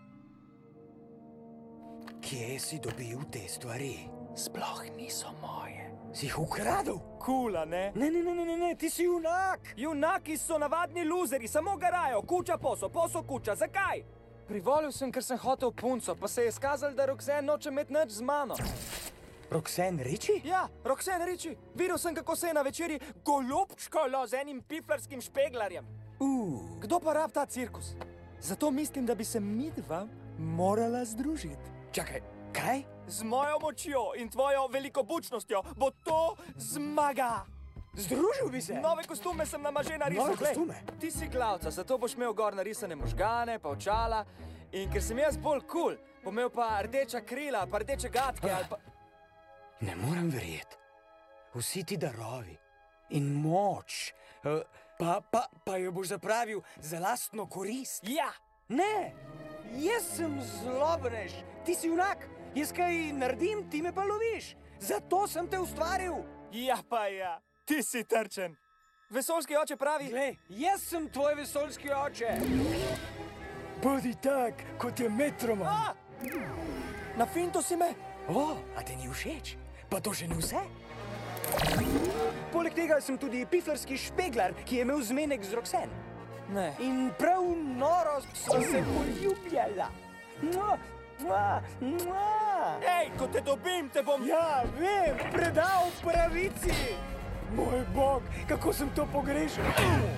Kje si dobil te stvari? Sploh niso moje. Si jih ukradel? Kula, ne? Ne, ne, ne, ne, ne, ti si junak. Junaki so navadni luzeri, samo garajo, kuča poso, poso kuča, zakaj? Privolil sem, ker sem hotel punco, pa se je skazal, da Roxanne noče imeti nič z mano. Roxanne Ritchie? Ja, Roxanne Ritchie. Videl sem, kako se je na večeri golubčkalo z enim piflarskim špeglarjem. Uh. Kdo pa rab ta cirkus? Zato mislim, da bi se midva morala združiti. Čakaj, kaj? Z mojo močjo in tvojo velikobučnostjo bo to zmaga. Združil bi se. Nove kostume sem nama že narisal. Nove kostume? Ti si glavca, zato boš imel gor narisane možgane, pa očala. In ker sem jaz bolj kul, bom imel pa rdeča krila, pa rdeče gatke ali pa... Ne morem verjeti. Vsi ti darovi in moč, pa, pa, pa jo boš zapravil za lastno korist. Ja! Ne, jaz sem zlobnež, ti si junak. Jaz kaj naredim, ti me pa loviš. Zato sem te ustvaril. Ja pa ja, ti si trčen. Vesoljski oče pravi... Glej, jaz sem tvoj vesoljski oče. Bodi tak, kot je Metroman. A! Na finto si me? O, a te ni všeč? Pa to še ni vse? Poleg tega sem tudi piflarski špeglar, ki je imel zmenek z Roxanne. Ne. In prav noro so se poljubljala. Mua, mua, mua. Ej, ko te dobim, te bom... Ja, vem, predal pravici. Moj bog, kako sem to pogrešal.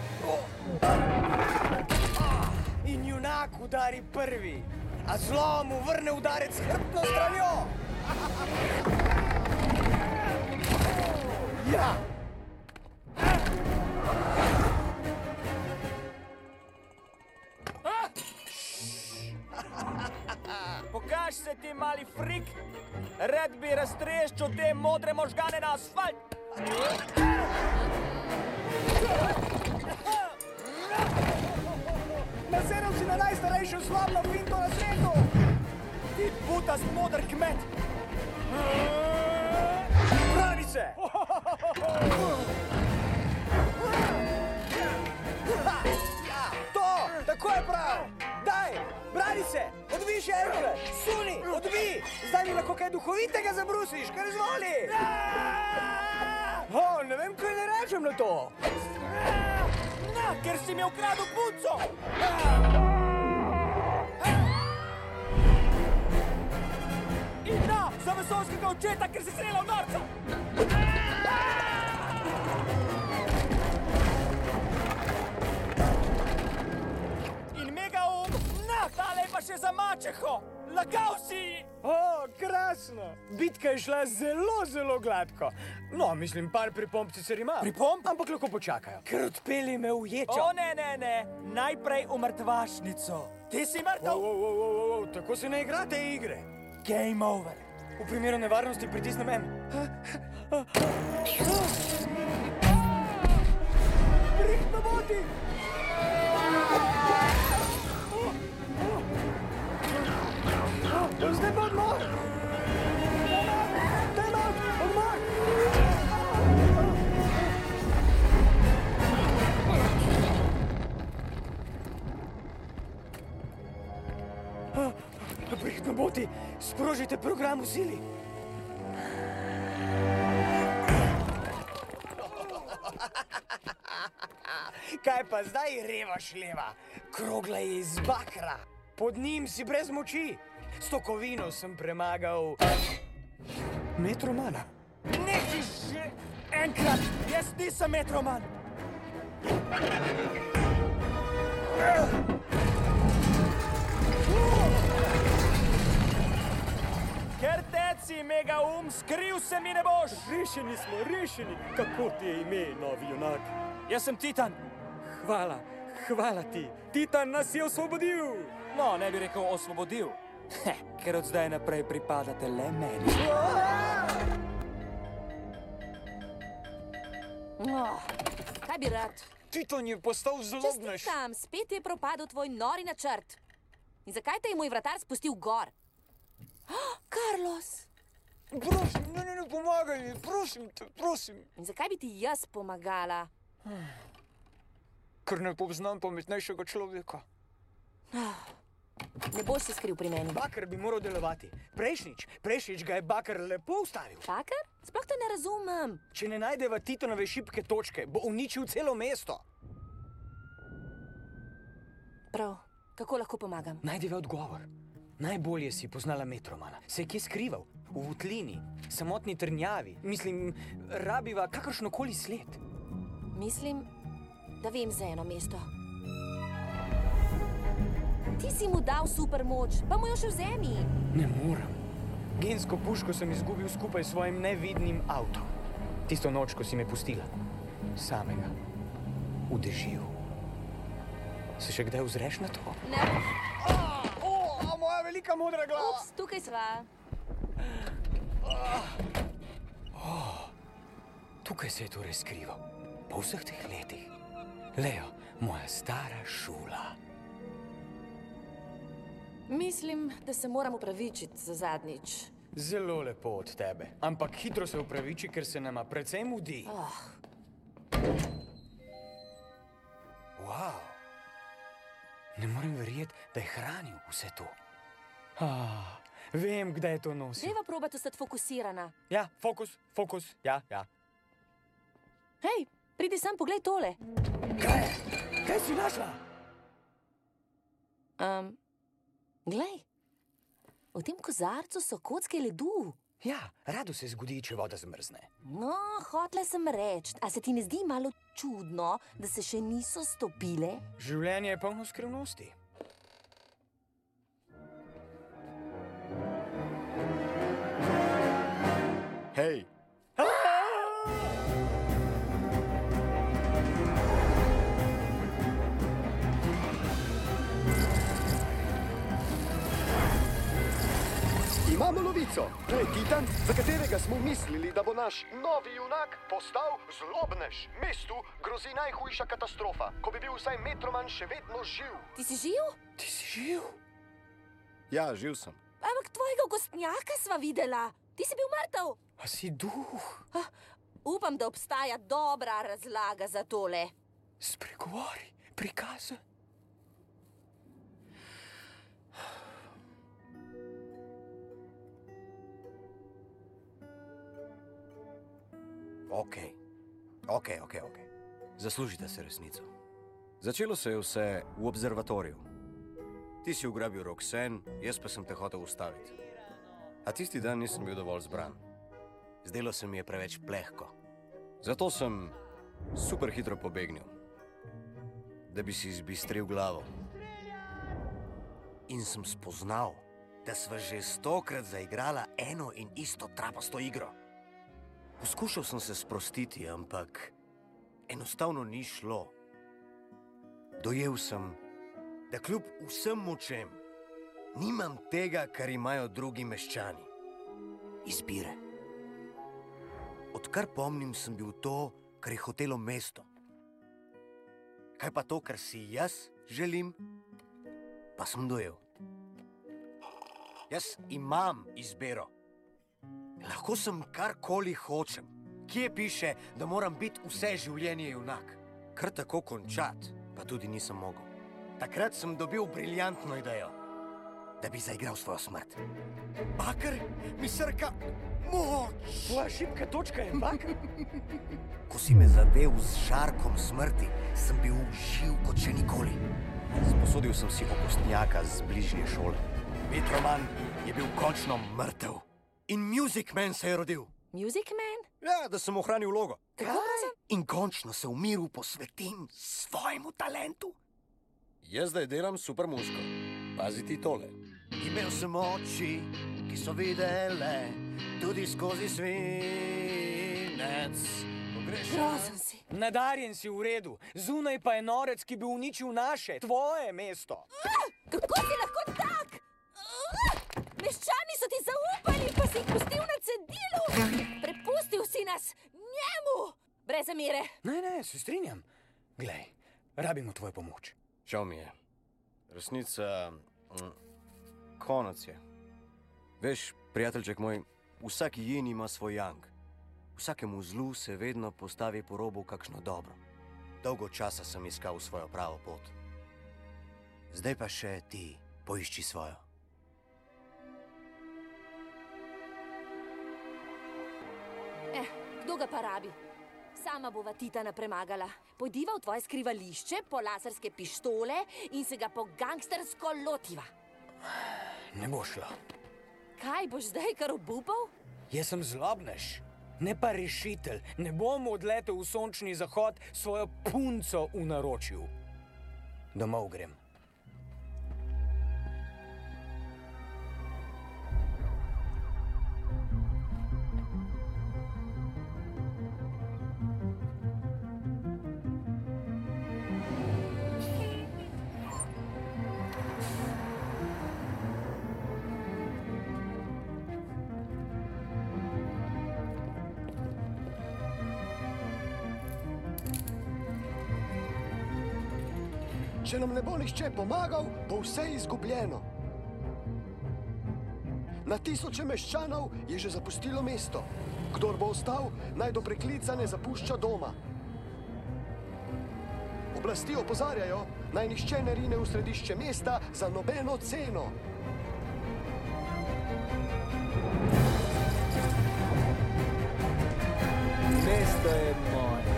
In junak udari prvi, a zlo mu vrne udarec s hrbtno stranjo. Ja. Pokaž se ti, mali frik. Red bi raztreščil te modre možgane na asfalt. Nasedel si na najstarejšo slabno finto na svetu. Ti butast moder kmet. Pravi se. To, tako je prav. Daj, brani se, odbij še enkrat, suni, odbij. Zdaj mi lahko kaj duhovitega zabrusiš, kar izvoli. O, ne vem, kaj ne rečem na to. Na, ker si mi ukradel punco. In na, za vesoljskega očeta, ker si streljal norca. In Megaum, na, tale pa še za mačeho. Lagal si! O, krasno! Bitka je šla zelo, zelo gladko. No, mislim, par pripomb sicer ima. Pripomb? Ampak lahko počakajo. Ker odpeli me v ječo. O, ne, ne, ne. Najprej v mrtvašnico. Ti si mrtev? O, o, o, o, o, tako se ne igra te igre. Game over. V primeru nevarnosti pritisnem M. Prihtno vodi! Zdaj pa odmor! Time out! Odmor! Prijetno boti, sprožite program v sili. Kaj pa zdaj revaš leva? Krogla je iz bakra. Pod njim si brez moči. S to kovino sem premagal... Metromana. Neki že enkrat, jaz nisem metroman. Ker teci, mega um, skriv se mi ne boš. Rešeni smo, rešeni. Kako ti je ime, novi junak? Jaz sem Titan. Hvala, hvala ti. Titan nas je osvobodil. No, ne bi rekel osvobodil. Heh, ker od zdaj naprej pripadate le meni. Oh, kaj bi rad? Titan je postal zlobnež. Čestitam, spet je propadel tvoj nori načrt. In zakaj te je moj vratar spustil gor? Oh, Carlos! Prosim, ne, ne, ne pomagaj mi, prosim te, prosim. In zakaj bi ti jaz pomagala? Ker ne poznam pametnejšega človeka. Oh, ne boš se skril pri meni. Baker bi moral delovati. Prejšnjič, prejšnjič ga je Baker lepo ustavil. Baker? Sploh te ne razumem. Če ne najdeva Titanove šibke točke, bo uničil celo mesto. Prav, kako lahko pomagam? Najdeva odgovor. Najbolje si poznala Metromana. Se je kje skrival? V votlini, samotni trnjavi. Mislim, rabiva kakršnokoli sled. Mislim, da vem za eno mesto. Ti si mu dal super moč, pa mu jo še vzemi. Ne moram. Gensko puško sem izgubil skupaj s svojim nevidnim avtom. Tisto noč, ko si me pustila. Samega. V dežju. Se še kdaj ozreš na to? Ne. O, oh, moja velika modra glava! Ups, tukaj sva. Oh, tukaj se je torej skrival. Po vseh teh letih. Leo, moja stara šula. Mislim, da se moram upravičiti za zadnjič. Zelo lepo od tebe. Ampak hitro se upraviči, ker se nama precej mudi. Oh. Wow. Ne morem verjeti, da je hranil vse to. Ah, vem, kdaj je to nosil. Deva probati ostati fokusirana. Ja, fokus, fokus, ja, ja. Hej, pridi sem, poglej tole. Kaj je? Kaj si našla? Um, glej, v tem kozarcu so kocke ledu. Ja, rado se zgodi, če voda zmrzne. No, hotla sem reči, a se ti ne zdi malo čudno, da se še niso stopile? Življenje je polno skrivnosti. Hej! Imamo lovico. To je Titan, za katerega smo mislili, da bo naš novi junak postal zlobnež. Mestu grozi najhujša katastrofa, ko bi bil vsaj Metroman še vedno živ. Ti si živ? Ti si živ? Ja, živ sem. Ampak tvojega gostnjaka sva videla. Ti si bil mrtev. A si duh? Ah, upam, da obstaja dobra razlaga za tole. Spregovori, prikazuj. Ok, ok, ok, ok. Zaslužite se resnico. Začelo se je vse v observatoriju. Ti si ugrabil Roxanne, jaz pa sem te hotel ustaviti. A tisti dan nisem bil dovolj zbran. Zdelo se mi je preveč plehko. Zato sem super hitro pobegnil, da bi si zbistril glavo. In sem spoznal, da sva že stokrat zaigrala eno in isto trapasto igro. Poskušal sem se sprostiti, ampak enostavno ni šlo. Dojel sem, da kljub vsem močem nimam tega, kar imajo drugi meščani. Izbire. Odkar pomnim, sem bil to, kar je hotelo mesto. Kaj pa to, kar si jaz želim, pa sem dojel. Jaz imam izbiro. Lahko sem karkoli hočem. Kje piše, da moram biti vse življenje junak? Kar tako končati, pa tudi nisem mogel. Takrat sem dobil briljantno idejo. da bi zaigral svojo smrt. Baker mi srka moč. Tvoja šibka točka je baker. Ko si me zadel z žarkom smrti, sem bil živ kot še nikoli. Sposodil sem si okostnjaka z bližnje šole. Metroman je bil končno mrtev. In Music Man se je rodil. Music Man? Ja, da sem ohranil vlogo. Kaj? In končno se v miru posvetim svojemu talentu. Jaz zdaj delam super muziko. Pazi ti tole. Imel sem oči, ki so videle tudi skozi svinec. Grozen si. Nadarjen si v redu, zunaj pa je norec, ki bi uničil naše, tvoje mesto. Kako si lahko tak? Meščani so ti zaupali, pa si jih pustil na cedilu. Prepustil si nas njemu. Brez zamere. Ne, ne, se strinjam. Glej, rabimo tvojo pomoč. Žal mi je. Resnica... Mm, konec je. Veš, prijateljček moj, vsak yin ima svoj yang. Vsakemu zlu se vedno postavi po robu kakšno dobro. Dolgo časa sem iskal svojo pravo pot. Zdaj pa še ti poišči svojo. Eh, kdo ga pa rabi? Sama bova Titana premagala. Pojdiva v tvoje skrivališče po laserske pištole in se ga po gangstersko lotiva. Ne bo šlo. Kaj, boš zdaj kar obupal? Jaz sem zlobnež, ne pa rešitelj. Ne bom odletel v sončni zahod svojo punco v naročju. Domov grem. Če nam ne bo nihče pomagal, bo vse izgubljeno. Na tisoče meščanov je že zapustilo mesto. Kdor bo ostal, naj do preklica ne zapušča doma. Oblasti opozarjajo, naj nihče ne rine v središče mesta za nobeno ceno. Mesto je moje.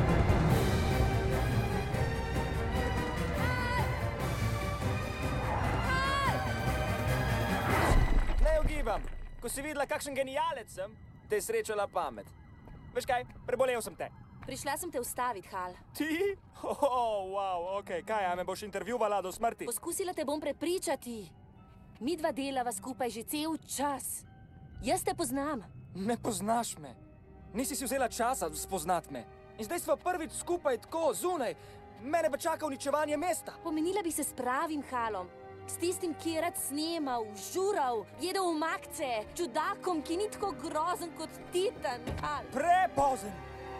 Ko si videla, kakšen genijalec sem, te je srečala pamet. Veš kaj, prebolel sem te. Prišla sem te ustaviti, Hal. Ti? Oh, wow, ok, kaj, a me boš intervjuvala do smrti? Poskusila te bom prepričati. Mi dva delava skupaj že cel čas. Jaz te poznam. Ne poznaš me. Nisi si vzela časa spoznat me. In zdaj sva prvič skupaj tako, zunaj. Mene pa čaka uničevanje mesta. Pomenila bi se s pravim Halom. S tistim, ki je rad snemal, žural, jedel omakce, čudakom, ki ni tako grozen kot Titan. Hal. Prepozen!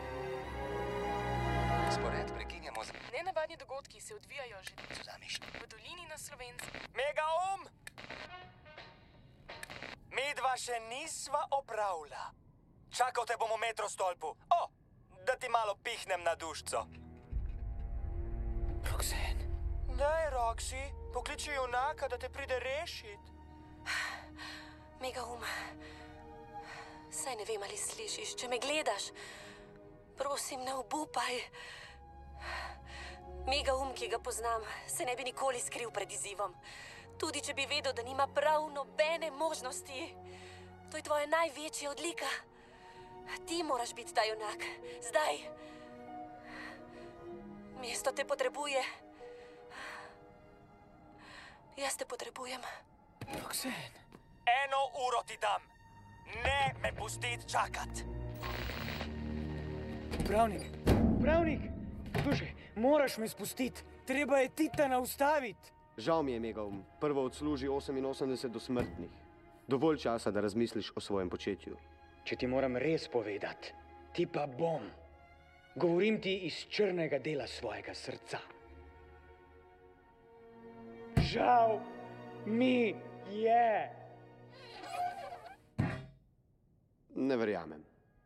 Spored prekinjamo z... Nenavadni dogodki se odvijajo že v dolini na Slovenskem. Megaum! Midva še nisva opravila. Čakal te bom v metrostolpu. O, da ti malo pihnem na dušco. Roxanne. Daj, Roxy, pokliči junaka, da te pride rešit. Megaum, saj ne vem, ali slišiš, če me gledaš. Prosim, ne obupaj. Megaum, ki ga poznam, se ne bi nikoli skril pred izzivom. Tudi, če bi vedel, da nima prav nobene možnosti. To je tvoja največja odlika. Ti moraš biti ta junak. Zdaj. Mesto te potrebuje. Jaz te potrebujem. Roxanne. Eno uro ti dam. Ne me pustit čakat. Upravnik, upravnik, slušaj, moraš me spustiti. Treba je Titana ustaviti. Žal mi je, Megaum. Prvo odsluži oseminosemdeset do smrtnih. Dovolj časa, da razmisliš o svojem početju. Če ti moram res povedati, ti pa bom. Govorim ti iz črnega dela svojega srca. Žal mi je. Ne verjamem.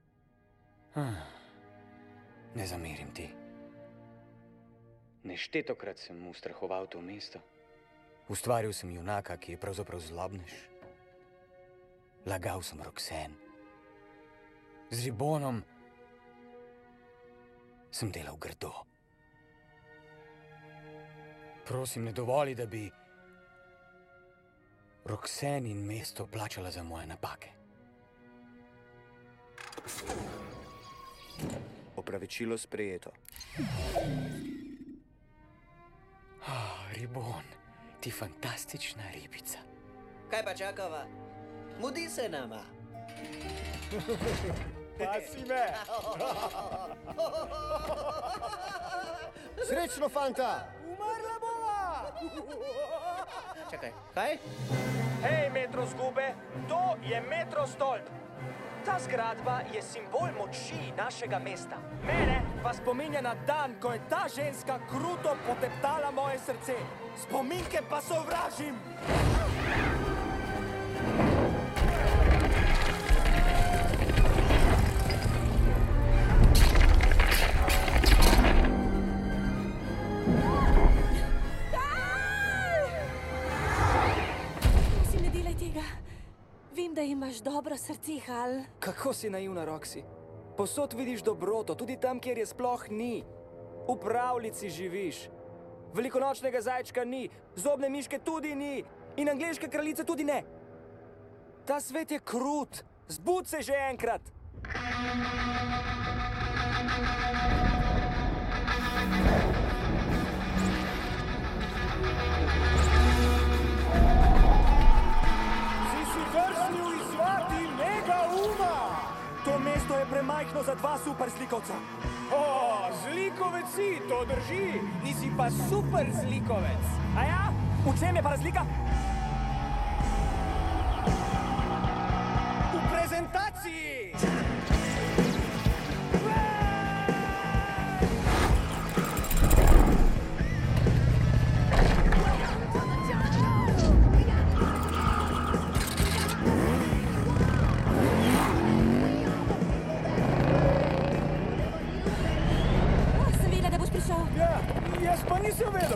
Ne zamerim ti. Neštetokrat sem ustrahoval to mesto. Ustvaril sem junaka, ki je pravzaprav zlobnež. Lagal sem Roxanne. Z Ribonom sem delal grdo. Prosim, ne dovoli, da bi Roxanne in mesto plačala za moje napake. Opravičilo sprejeto. Oh, Ribon, ti fantastična ribica. Kaj pa čakava? Mudi se nama. Pasi me! Srečno, fanta! Umrla bova! Čakaj, kaj? Hej, metro zgube, to je metro stolp. Ta zgradba je simbol moči našega mesta. Mene pa spominja na dan, ko je ta ženska kruto poteptala moje srce. Spominke pa sovražim! Prosim, ne delaj tega. Vem, da imaš dobro srce, Hal. Kako si naivna, Roxy. Posod vidiš dobroto, tudi tam, kjer je sploh ni. V pravljici živiš. Velikonočnega zajčka ni, zobne miške tudi ni in angleške kraljice tudi ne. Ta svet je krut. Zbud se že enkrat. To mesto je premajhno za dva super slikovca. O, zlikovec si, to drži. Nisi pa super zlikovec. A ja? V čem je pa razlika? V prezentaciji! Ja, jaz pa nisem vedel.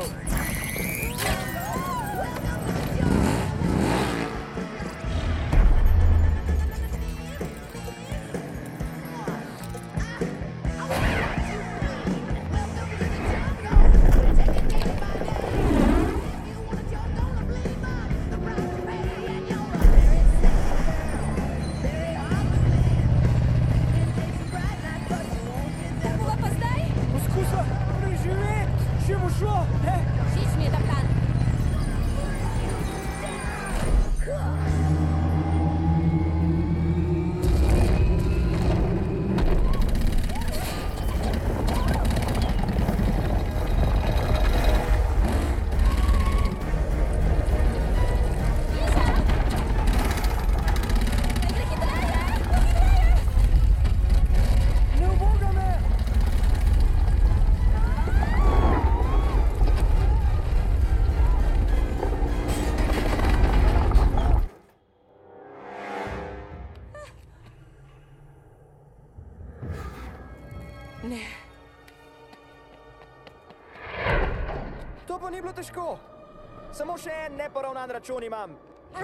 Ne. To pa ni bilo težko. Samo še en neporavnan račun imam.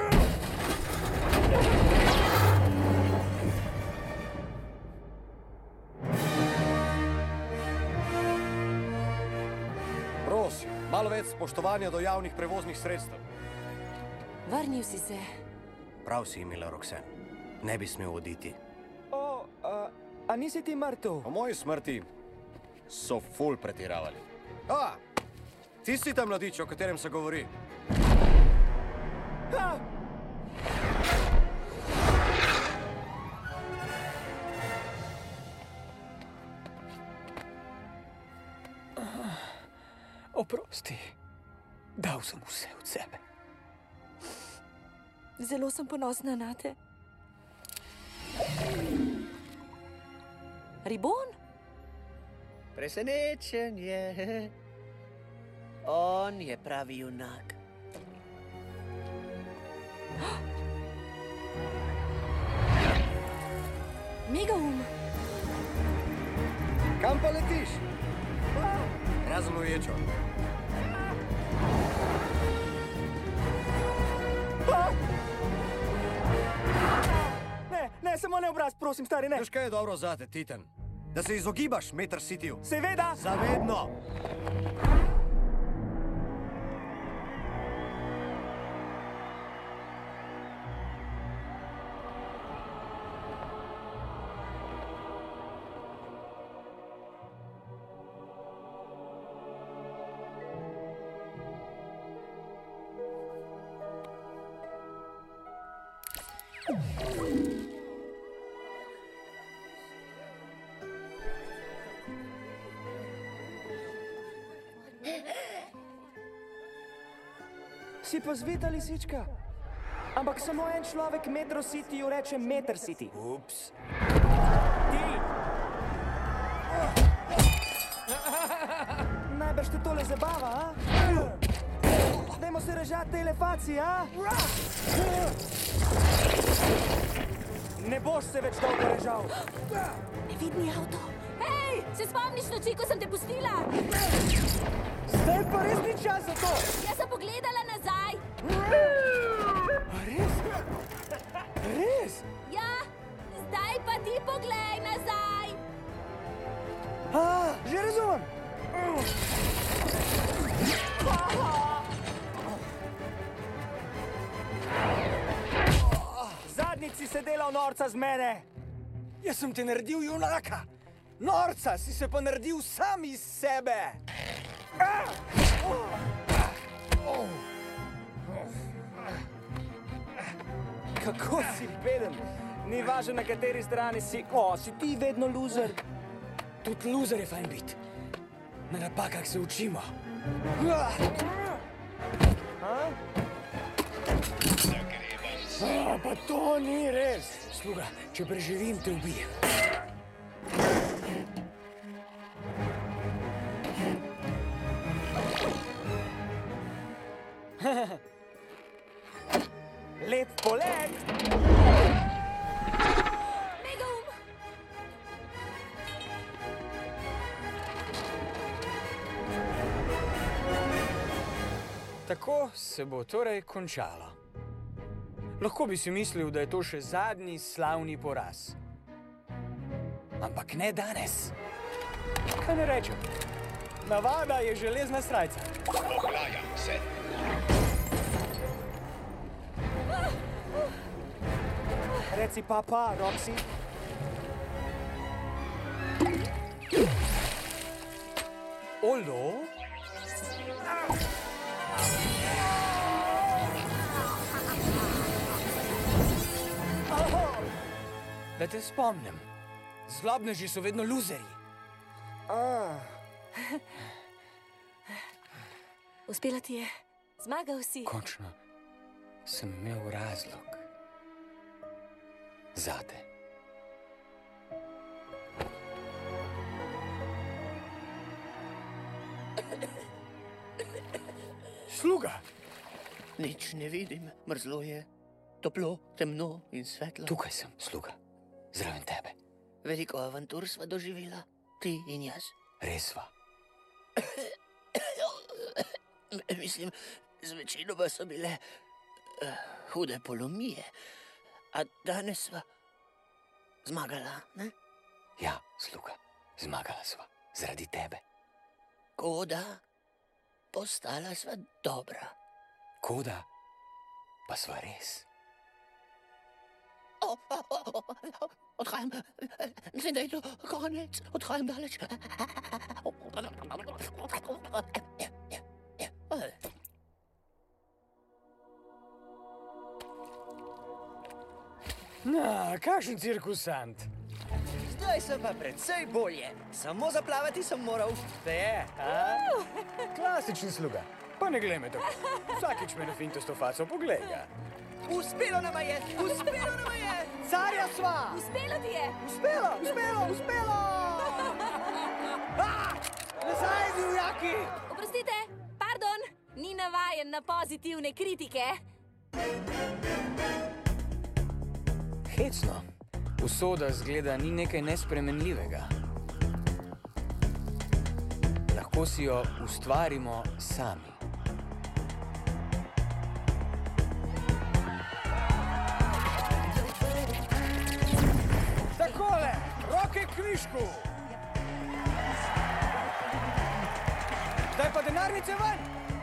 Prosim, malo več spoštovanja do javnih prevoznih sredstev. Vrnil si se. Prav si imela, Roxanne. Ne bi smel oditi. O, a, a nisi ti mrtev? O moji smrti so ful pretiravali. A, tisti tam mladič, o katerem se govori. Ha! Oprosti, dal sem vse od sebe. Zelo sem ponosna na te. Ribon? Presenečen je. On je pravi junak. Megaum. Kam pa letiš? Razen v ječo. samo ne obraz, prosim, stari, ne. Veš, kaj je dobro zate, Titan? Da se izogibaš Meter Cityju. Seveda. Zavedno. Si pa zvita, lisička. Ampak samo en človek Metro Cityju reče Meter City. Ups. Ti! Najbrž te tole zabava, a? Dajmo se režati tej lefaci, a? Ne boš se več dolgo režal. Nevidni avto. Hej, se spomniš noči, ko sem te pustila? Zdaj pa res ni čas za to. Jaz sem pogledala nazaj. A res? Res? Ja, zdaj pa ti poglej nazaj. A, že razumem. Zadnjič si se delal norca z mene. Jaz sem te naredil junaka. Norca si se pa naredil sam iz sebe. Kako si beden? Ni važno, na kateri strani si. O, si ti vedno loser. Tudi loser je fajn biti. Na napakah se učimo. A, pa to ni res. Sluga, če preživim, te ubijem. Lep polet! Megaum! Tako se bo torej končalo. Lahko bi si mislil, da je to še zadnji slavni poraz. Ampak ne danes. Kaj ne rečem? Navada je železna srajca. Ohlajam se. Reci papa, Roxy. Oldo? Da te spomnim. Zlobneži so vedno luzeri. Uspela ti je. Zmagal si. Končno sem imel razlog. Zate. Sluga! Nič ne vidim, mrzlo je. Toplo, temno in svetlo. Tukaj sem, sluga. Zraven tebe. Veliko avantur sva doživela, ti in jaz. Res sva. Mislim, z večinoma so bile uh, hude polomije. A danes sva zmagala, ne? Ja, sluga, zmagala sva. Zaradi tebe. Koda, postala sva dobra. Koda, pa sva res. O, o, o, o, odhajam. Mislim, da je to konec. Odhajam daleč. Na, kakšen cirkusant. Zdaj sem pa precej bolje. Samo zaplavati sem moral. Te je, a? Klasični sluga. Pa ne glej me tako. Vsakič me na fintosto faco poglej ga. Uspelo nama je! Uspelo nama je! Carja sva! Uspelo ti je! Uspelo, uspelo, uspelo! Nazaj, divjaki! Oprostite, pardon, ni navajen na pozitivne kritike. Hecno. Usoda zgleda ni nekaj nespremenljivega. Lahko si jo ustvarimo sami. Mišku! Zdaj pa denarnice ven!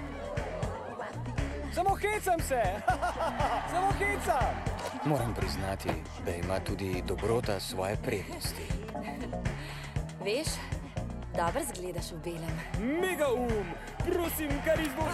Samo hecam se! Samo hecam! Moram priznati, da ima tudi dobrota svoje prednosti. Veš, dobro zgledaš v belem. Mega um! Prosim, kar izvoli!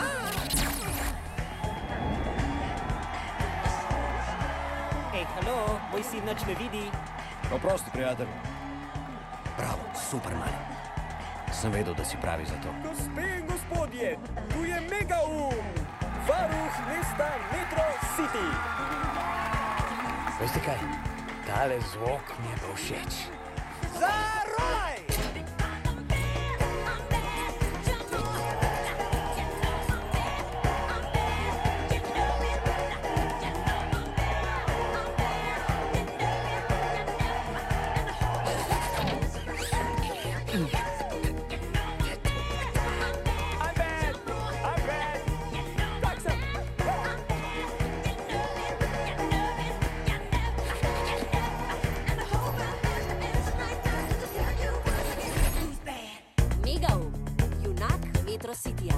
Ej, halo, moj sin nič ne vidi. Oprosti, prijatelj. Bravo, Superman. Sem vedel, da si pravi za to. Gospe in gospodje, tu je Mega um! Varuh mesta Metro City. Veste kaj? Tale zvok mi je pa všeč. Zarolaj! Mega um, junak Metro Cityja.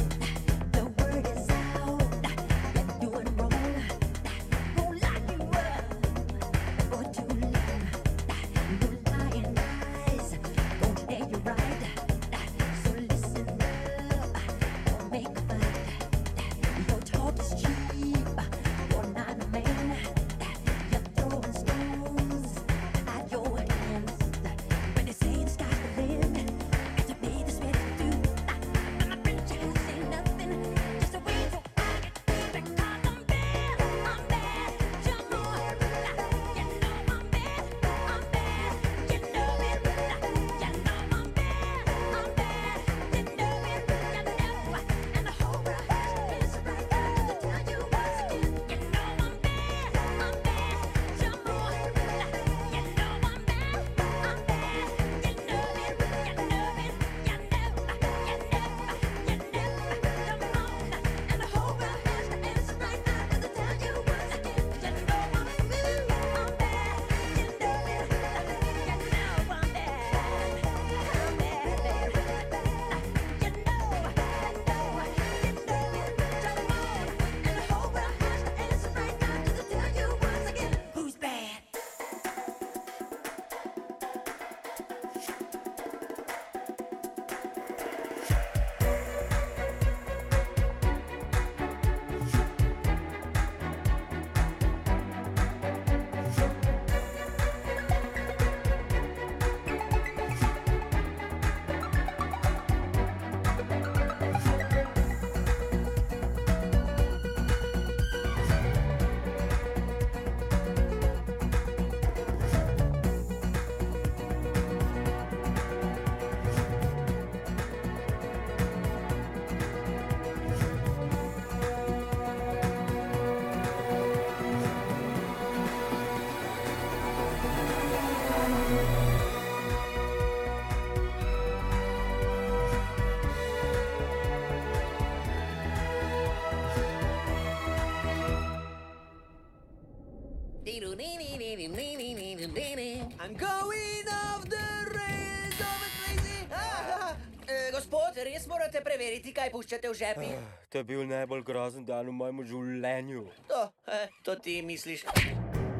I'm going off the rails of a crazy... Ah, eh, gospod, res morate preveriti, kaj puščate v žepih. To je bil najbolj grozen dan v mojem življenju. To, eh, to ti misliš.